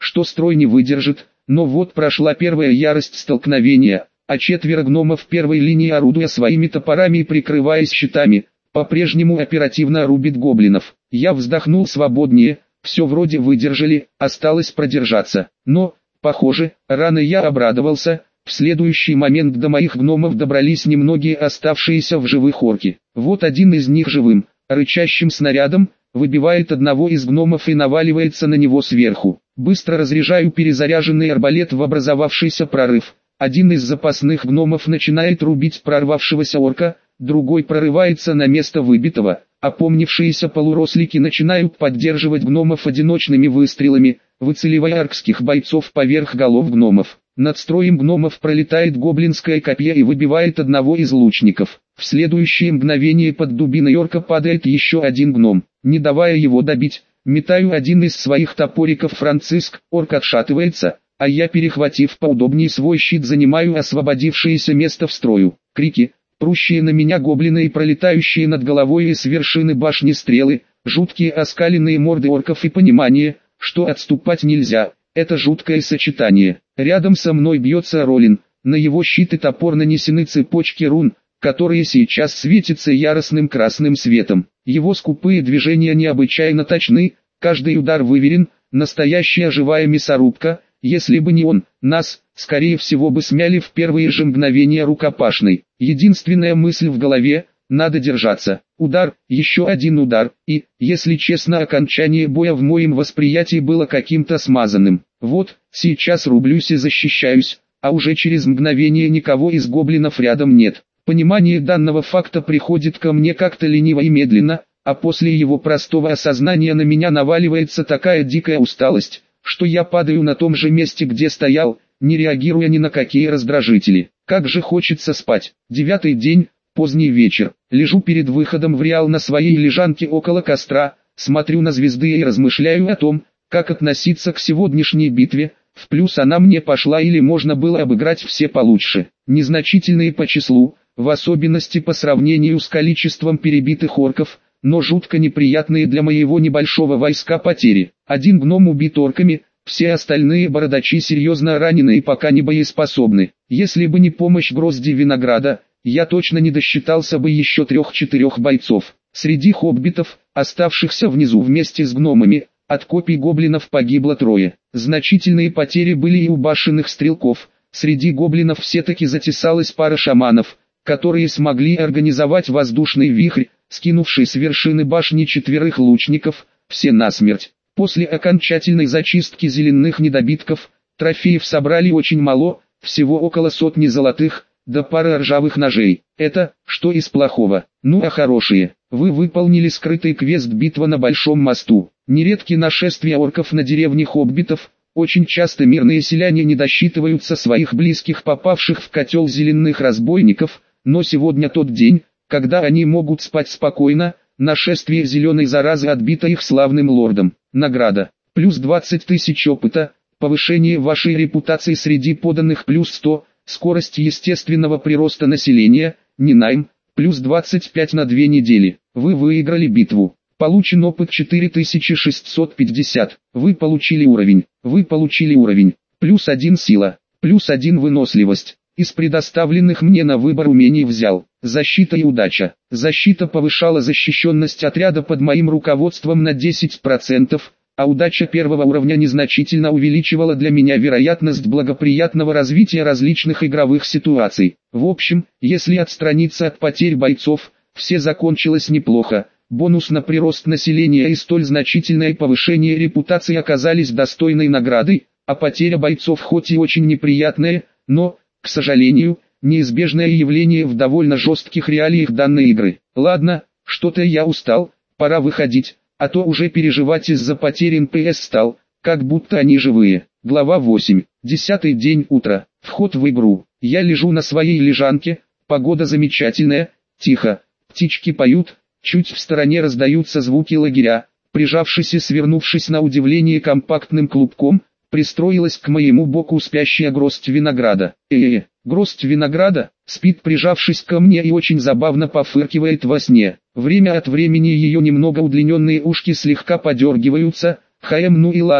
что строй не выдержит, но вот прошла первая ярость столкновения, а четверо гномов первой линии, орудуя своими топорами и прикрываясь щитами, по-прежнему оперативно рубит гоблинов. Я вздохнул свободнее, все вроде выдержали, осталось продержаться. Но, похоже, рано я обрадовался, в следующий момент до моих гномов добрались немногие оставшиеся в живых орки. Вот один из них живым, рычащим снарядом, выбивает одного из гномов и наваливается на него сверху. Быстро разряжаю перезаряженный арбалет в образовавшийся прорыв. Один из запасных гномов начинает рубить прорвавшегося орка, другой прорывается на место выбитого. Опомнившиеся полурослики начинают поддерживать гномов одиночными выстрелами, выцеливая оркских бойцов поверх голов гномов. Над строем гномов пролетает гоблинское копье и выбивает одного из лучников. В следующее мгновение под дубиной орка падает еще один гном. Не давая его добить, метаю один из своих топориков Франциск, орк отшатывается, а я, перехватив поудобнее свой щит, занимаю освободившееся место в строю. Крики, прущие на меня гоблины и пролетающие над головой из вершины башни стрелы, жуткие оскаленные морды орков и понимание, что отступать нельзя. Это жуткое сочетание. Рядом со мной бьется Ролин, на его щит и топор нанесены цепочки рун, которые сейчас светятся яростным красным светом. Его скупые движения необычайно точны, каждый удар выверен, настоящая живая мясорубка. Если бы не он, нас, скорее всего, бы смяли в первые же мгновения рукопашной. Единственная мысль в голове – надо держаться. Удар, еще один удар, и, если честно, окончание боя в моем восприятии было каким-то смазанным. Вот, сейчас рублюсь и защищаюсь, а уже через мгновение никого из гоблинов рядом нет. Понимание данного факта приходит ко мне как-то лениво и медленно, а после его простого осознания на меня наваливается такая дикая усталость, что я падаю на том же месте, где стоял, не реагируя ни на какие раздражители. Как же хочется спать. Девятый день, поздний вечер. Лежу перед выходом в Реал на своей лежанке около костра, смотрю на звезды и размышляю о том, как относиться к сегодняшней битве. В плюс она мне пошла или можно было обыграть все получше. Незначительные по числу, в особенности по сравнению с количеством перебитых орков, но жутко неприятные для моего небольшого войска потери. Один гном убит орками, все остальные бородачи серьезно ранены и пока не боеспособны. Если бы не помощь грозди винограда, я точно не досчитался бы еще трех-четырех бойцов. Среди хоббитов, оставшихся внизу вместе с гномами, от копий гоблинов погибло трое. Значительные потери были и у башенных стрелков. Среди гоблинов все-таки затесалась пара шаманов, которые смогли организовать воздушный вихрь, скинувший с вершины башни четверых лучников, все насмерть. После окончательной зачистки зеленых недобитков, трофеев собрали очень мало, всего около сотни золотых, да пара ржавых ножей. Это, что из плохого? Ну а хорошие. Вы выполнили скрытый квест «Битва на Большом мосту». Нередки нашествия орков на деревни хоббитов, очень часто мирные селяне не досчитываются своих близких, попавших в котел зеленых разбойников, но сегодня тот день, когда они могут спать спокойно. Нашествие зеленой заразы отбито их славным лордом. Награда. Плюс двадцать тысяч опыта, повышение вашей репутации среди подданных плюс сто, скорость естественного прироста населения, не найм, плюс двадцать пять на две недели. Вы выиграли битву. Получен опыт четыре тысячи шестьсот пятьдесят. Вы получили уровень. Вы получили уровень. Плюс один сила. Плюс один выносливость. Из предоставленных мне на выбор умений взял защита и удача. Защита повышала защищенность отряда под моим руководством на десять процентов, а удача первого уровня незначительно увеличивала для меня вероятность благоприятного развития различных игровых ситуаций. В общем, если отстраниться от потерь бойцов, все закончилось неплохо. Бонус на прирост населения и столь значительное повышение репутации оказались достойной наградой, а потеря бойцов хоть и очень неприятная, но, к сожалению, неизбежное явление в довольно жестких реалиях данной игры. Ладно, что-то я устал, пора выходить, а то уже переживать из-за потери эн пэ эс стал, как будто они живые. Глава восемь. Десятый день, утро. Вход в игру. Я лежу на своей лежанке, погода замечательная, тихо, птички поют, чуть в стороне раздаются звуки лагеря. Прижавшись и свернувшись на удивление компактным клубком, пристроилась к моему боку спящая гроздь винограда. Э-э-э, гроздь винограда, спит прижавшись ко мне и очень забавно пофыркивает во сне. Время от времени ее немного удлиненные ушки слегка подергиваются. Хаем, ну и ладно,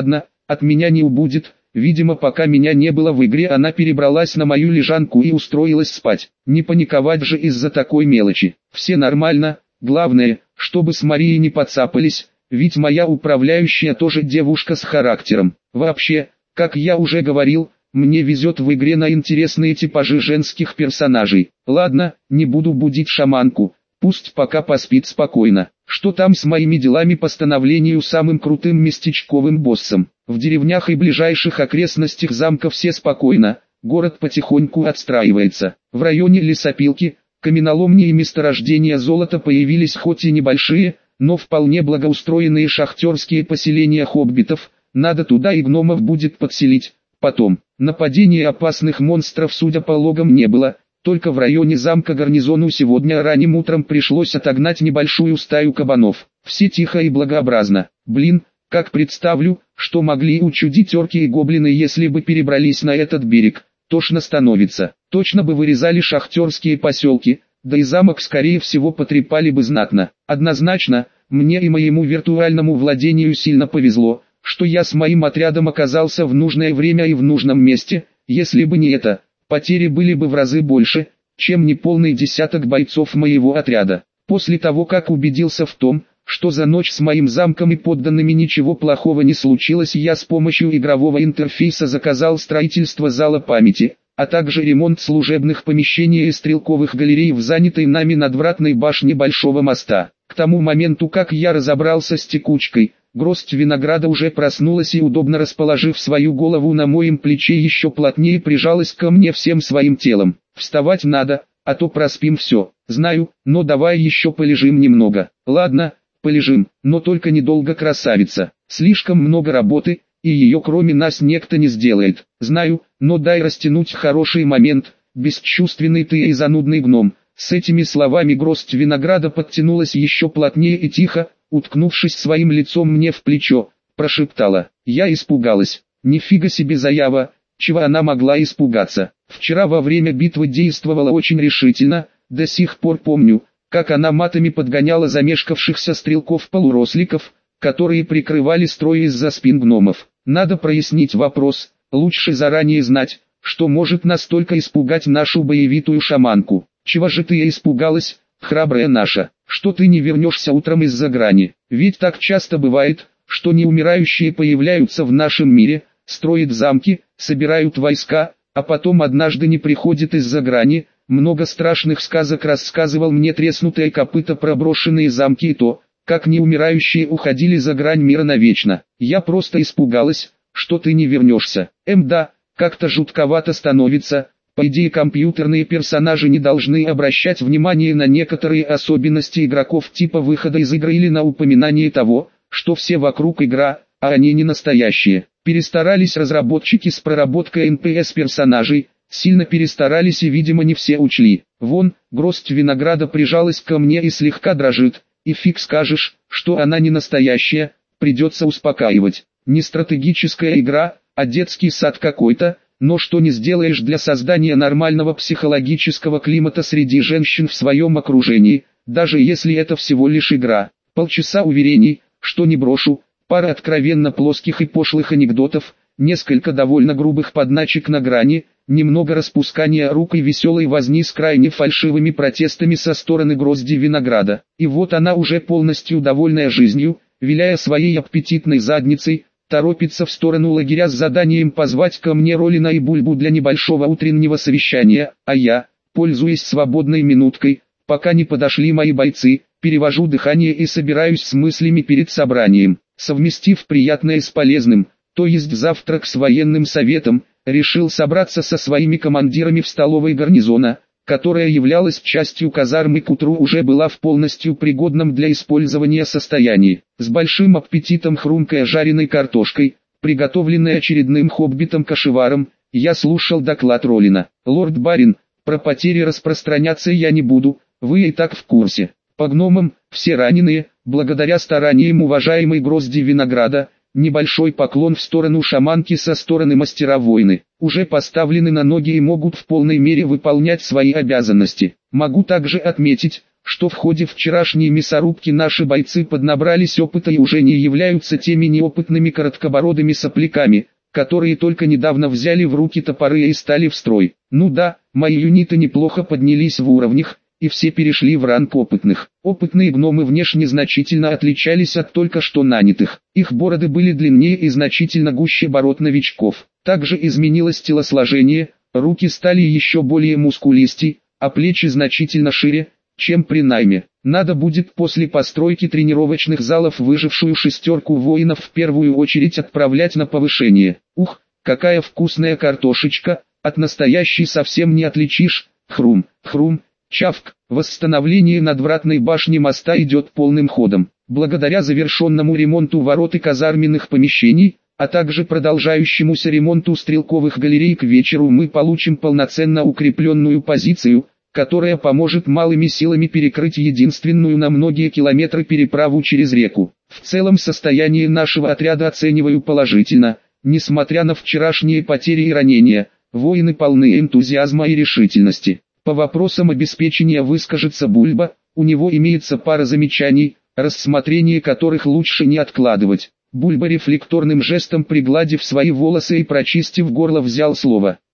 от меня не убудет. Видимо, пока меня не было в игре, она перебралась на мою лежанку и устроилась спать. Не паниковать же из-за такой мелочи. Все нормально, главное, чтобы с Марией не подцапались, ведь моя управляющая тоже девушка с характером. Вообще, как я уже говорил, мне везет в игре на интересные типажи женских персонажей. Ладно, не буду будить шаманку, пусть пока поспит спокойно. Что там с моими делами по становлению самым крутым местечковым боссом? В деревнях и ближайших окрестностях замка все спокойно, город потихоньку отстраивается. В районе лесопилки, каменоломни и месторождения золота появились хоть и небольшие, но вполне благоустроенные шахтерские поселения хоббитов. Надо туда и гномов будет подселить. Потом, нападения опасных монстров судя по логам не было. Только в районе замка гарнизону сегодня ранним утром пришлось отогнать небольшую стаю кабанов. Все тихо и благообразно. Блин, как представлю, что могли учудить орки и гоблины, если бы перебрались на этот берег. Тошно становится. Точно бы вырезали шахтерские поселки, да и замок скорее всего потрепали бы знатно. Однозначно, мне и моему виртуальному владению сильно повезло, что я с моим отрядом оказался в нужное время и в нужном месте. Если бы не это, потери были бы в разы больше, чем неполный десяток бойцов моего отряда. После того, как убедился в том, что за ночь с моим замком и подданными ничего плохого не случилось, я с помощью игрового интерфейса заказал строительство зала памяти, а также ремонт служебных помещений и стрелковых галерей в занятой нами надвратной башне Большого моста. К тому моменту, как я разобрался с текучкой, гроздь винограда уже проснулась и, удобно расположив свою голову на моем плече, еще плотнее прижалась ко мне всем своим телом. «Вставать надо, а то проспим все, знаю, но давай еще полежим немного». «Ладно, полежим, но только недолго, красавица. Слишком много работы, и ее кроме нас никто не сделает. Знаю, но дай растянуть хороший момент, бесчувственный ты и занудный гном». С этими словами гроздь винограда подтянулась еще плотнее и тихо, уткнувшись своим лицом мне в плечо, прошептала. Я испугалась. Нифига себе заява, чего она могла испугаться. Вчера во время битвы действовала очень решительно, до сих пор помню, как она матами подгоняла замешкавшихся стрелков-полуросликов, которые прикрывали строй из-за спин гномов. Надо прояснить вопрос, лучше заранее знать, что может настолько испугать нашу боевитую шаманку. Чего же ты испугалась, храбрая наша, что ты не вернешься утром из-за грани? Ведь так часто бывает, что неумирающие появляются в нашем мире, строят замки, собирают войска, а потом однажды не приходят из-за грани. Много страшных сказок рассказывал мне треснутое копыто про брошенные замки и то, как неумирающие уходили за грань мира навечно. Я просто испугалась, что ты не вернешься. Эм да, как-то жутковато становится. По идее, компьютерные персонажи не должны обращать внимание на некоторые особенности игроков типа выхода из игры или на упоминание того, что все вокруг игра, а они не настоящие. Перестарались разработчики с проработкой эн пи эс персонажей, сильно перестарались и видимо не все учли. Вон, гроздь винограда прижалась ко мне и слегка дрожит, и фиг скажешь, что она не настоящая, придется успокаивать. Не стратегическая игра, а детский сад какой-то. Но что не сделаешь для создания нормального психологического климата среди женщин в своем окружении, даже если это всего лишь игра. Полчаса уверений, что не брошу, пара откровенно плоских и пошлых анекдотов, несколько довольно грубых подначек на грани, немного распускания рук и веселой возни с крайне фальшивыми протестами со стороны грозди винограда. И вот она уже полностью довольная жизнью, виляя своей аппетитной задницей, торопится в сторону лагеря с заданием позвать ко мне Ролина и Бульбу для небольшого утреннего совещания, а я, пользуясь свободной минуткой, пока не подошли мои бойцы, перевожу дыхание и собираюсь с мыслями перед собранием. Совместив приятное с полезным, то есть завтрак с военным советом, решил собраться со своими командирами в столовой гарнизона, которая являлась частью казармы, к утру уже была в полностью пригодном для использования состоянии. С большим аппетитом хрумкая жареной картошкой, приготовленной очередным хоббитом-кошеваром, я слушал доклад Ролина. «Лорд Барин, про потери распространяться я не буду, вы и так в курсе. По гномам, все раненые, благодаря стараниям уважаемой грозди винограда». Небольшой поклон в сторону шаманки со стороны мастера войны. Уже поставлены на ноги и могут в полной мере выполнять свои обязанности. Могу также отметить, что в ходе вчерашней мясорубки наши бойцы поднабрались опыта и уже не являются теми неопытными короткобородыми сопляками, которые только недавно взяли в руки топоры и стали в строй. Ну да, мои юниты неплохо поднялись в уровнях, и все перешли в ранг опытных. Опытные гномы внешне значительно отличались от только что нанятых. Их бороды были длиннее и значительно гуще бород новичков. Также изменилось телосложение, руки стали еще более мускулисти, а плечи значительно шире, чем при найме. Надо будет после постройки тренировочных залов выжившую шестерку воинов в первую очередь отправлять на повышение. Ух, какая вкусная картошечка, от настоящей совсем не отличишь. Хрум, хрум, чавк. Восстановление надвратной башни моста идет полным ходом. Благодаря завершенному ремонту ворот и казарменных помещений, а также продолжающемуся ремонту стрелковых галерей к вечеру мы получим полноценно укрепленную позицию, которая поможет малыми силами перекрыть единственную на многие километры переправу через реку. В целом состояние нашего отряда оцениваю положительно, несмотря на вчерашние потери и ранения, воины полны энтузиазма и решительности. По вопросам обеспечения выскажется Бульба, у него имеется пара замечаний, рассмотрение которых лучше не откладывать. Бульба рефлекторным жестом пригладив свои волосы и прочистив горло взял слово.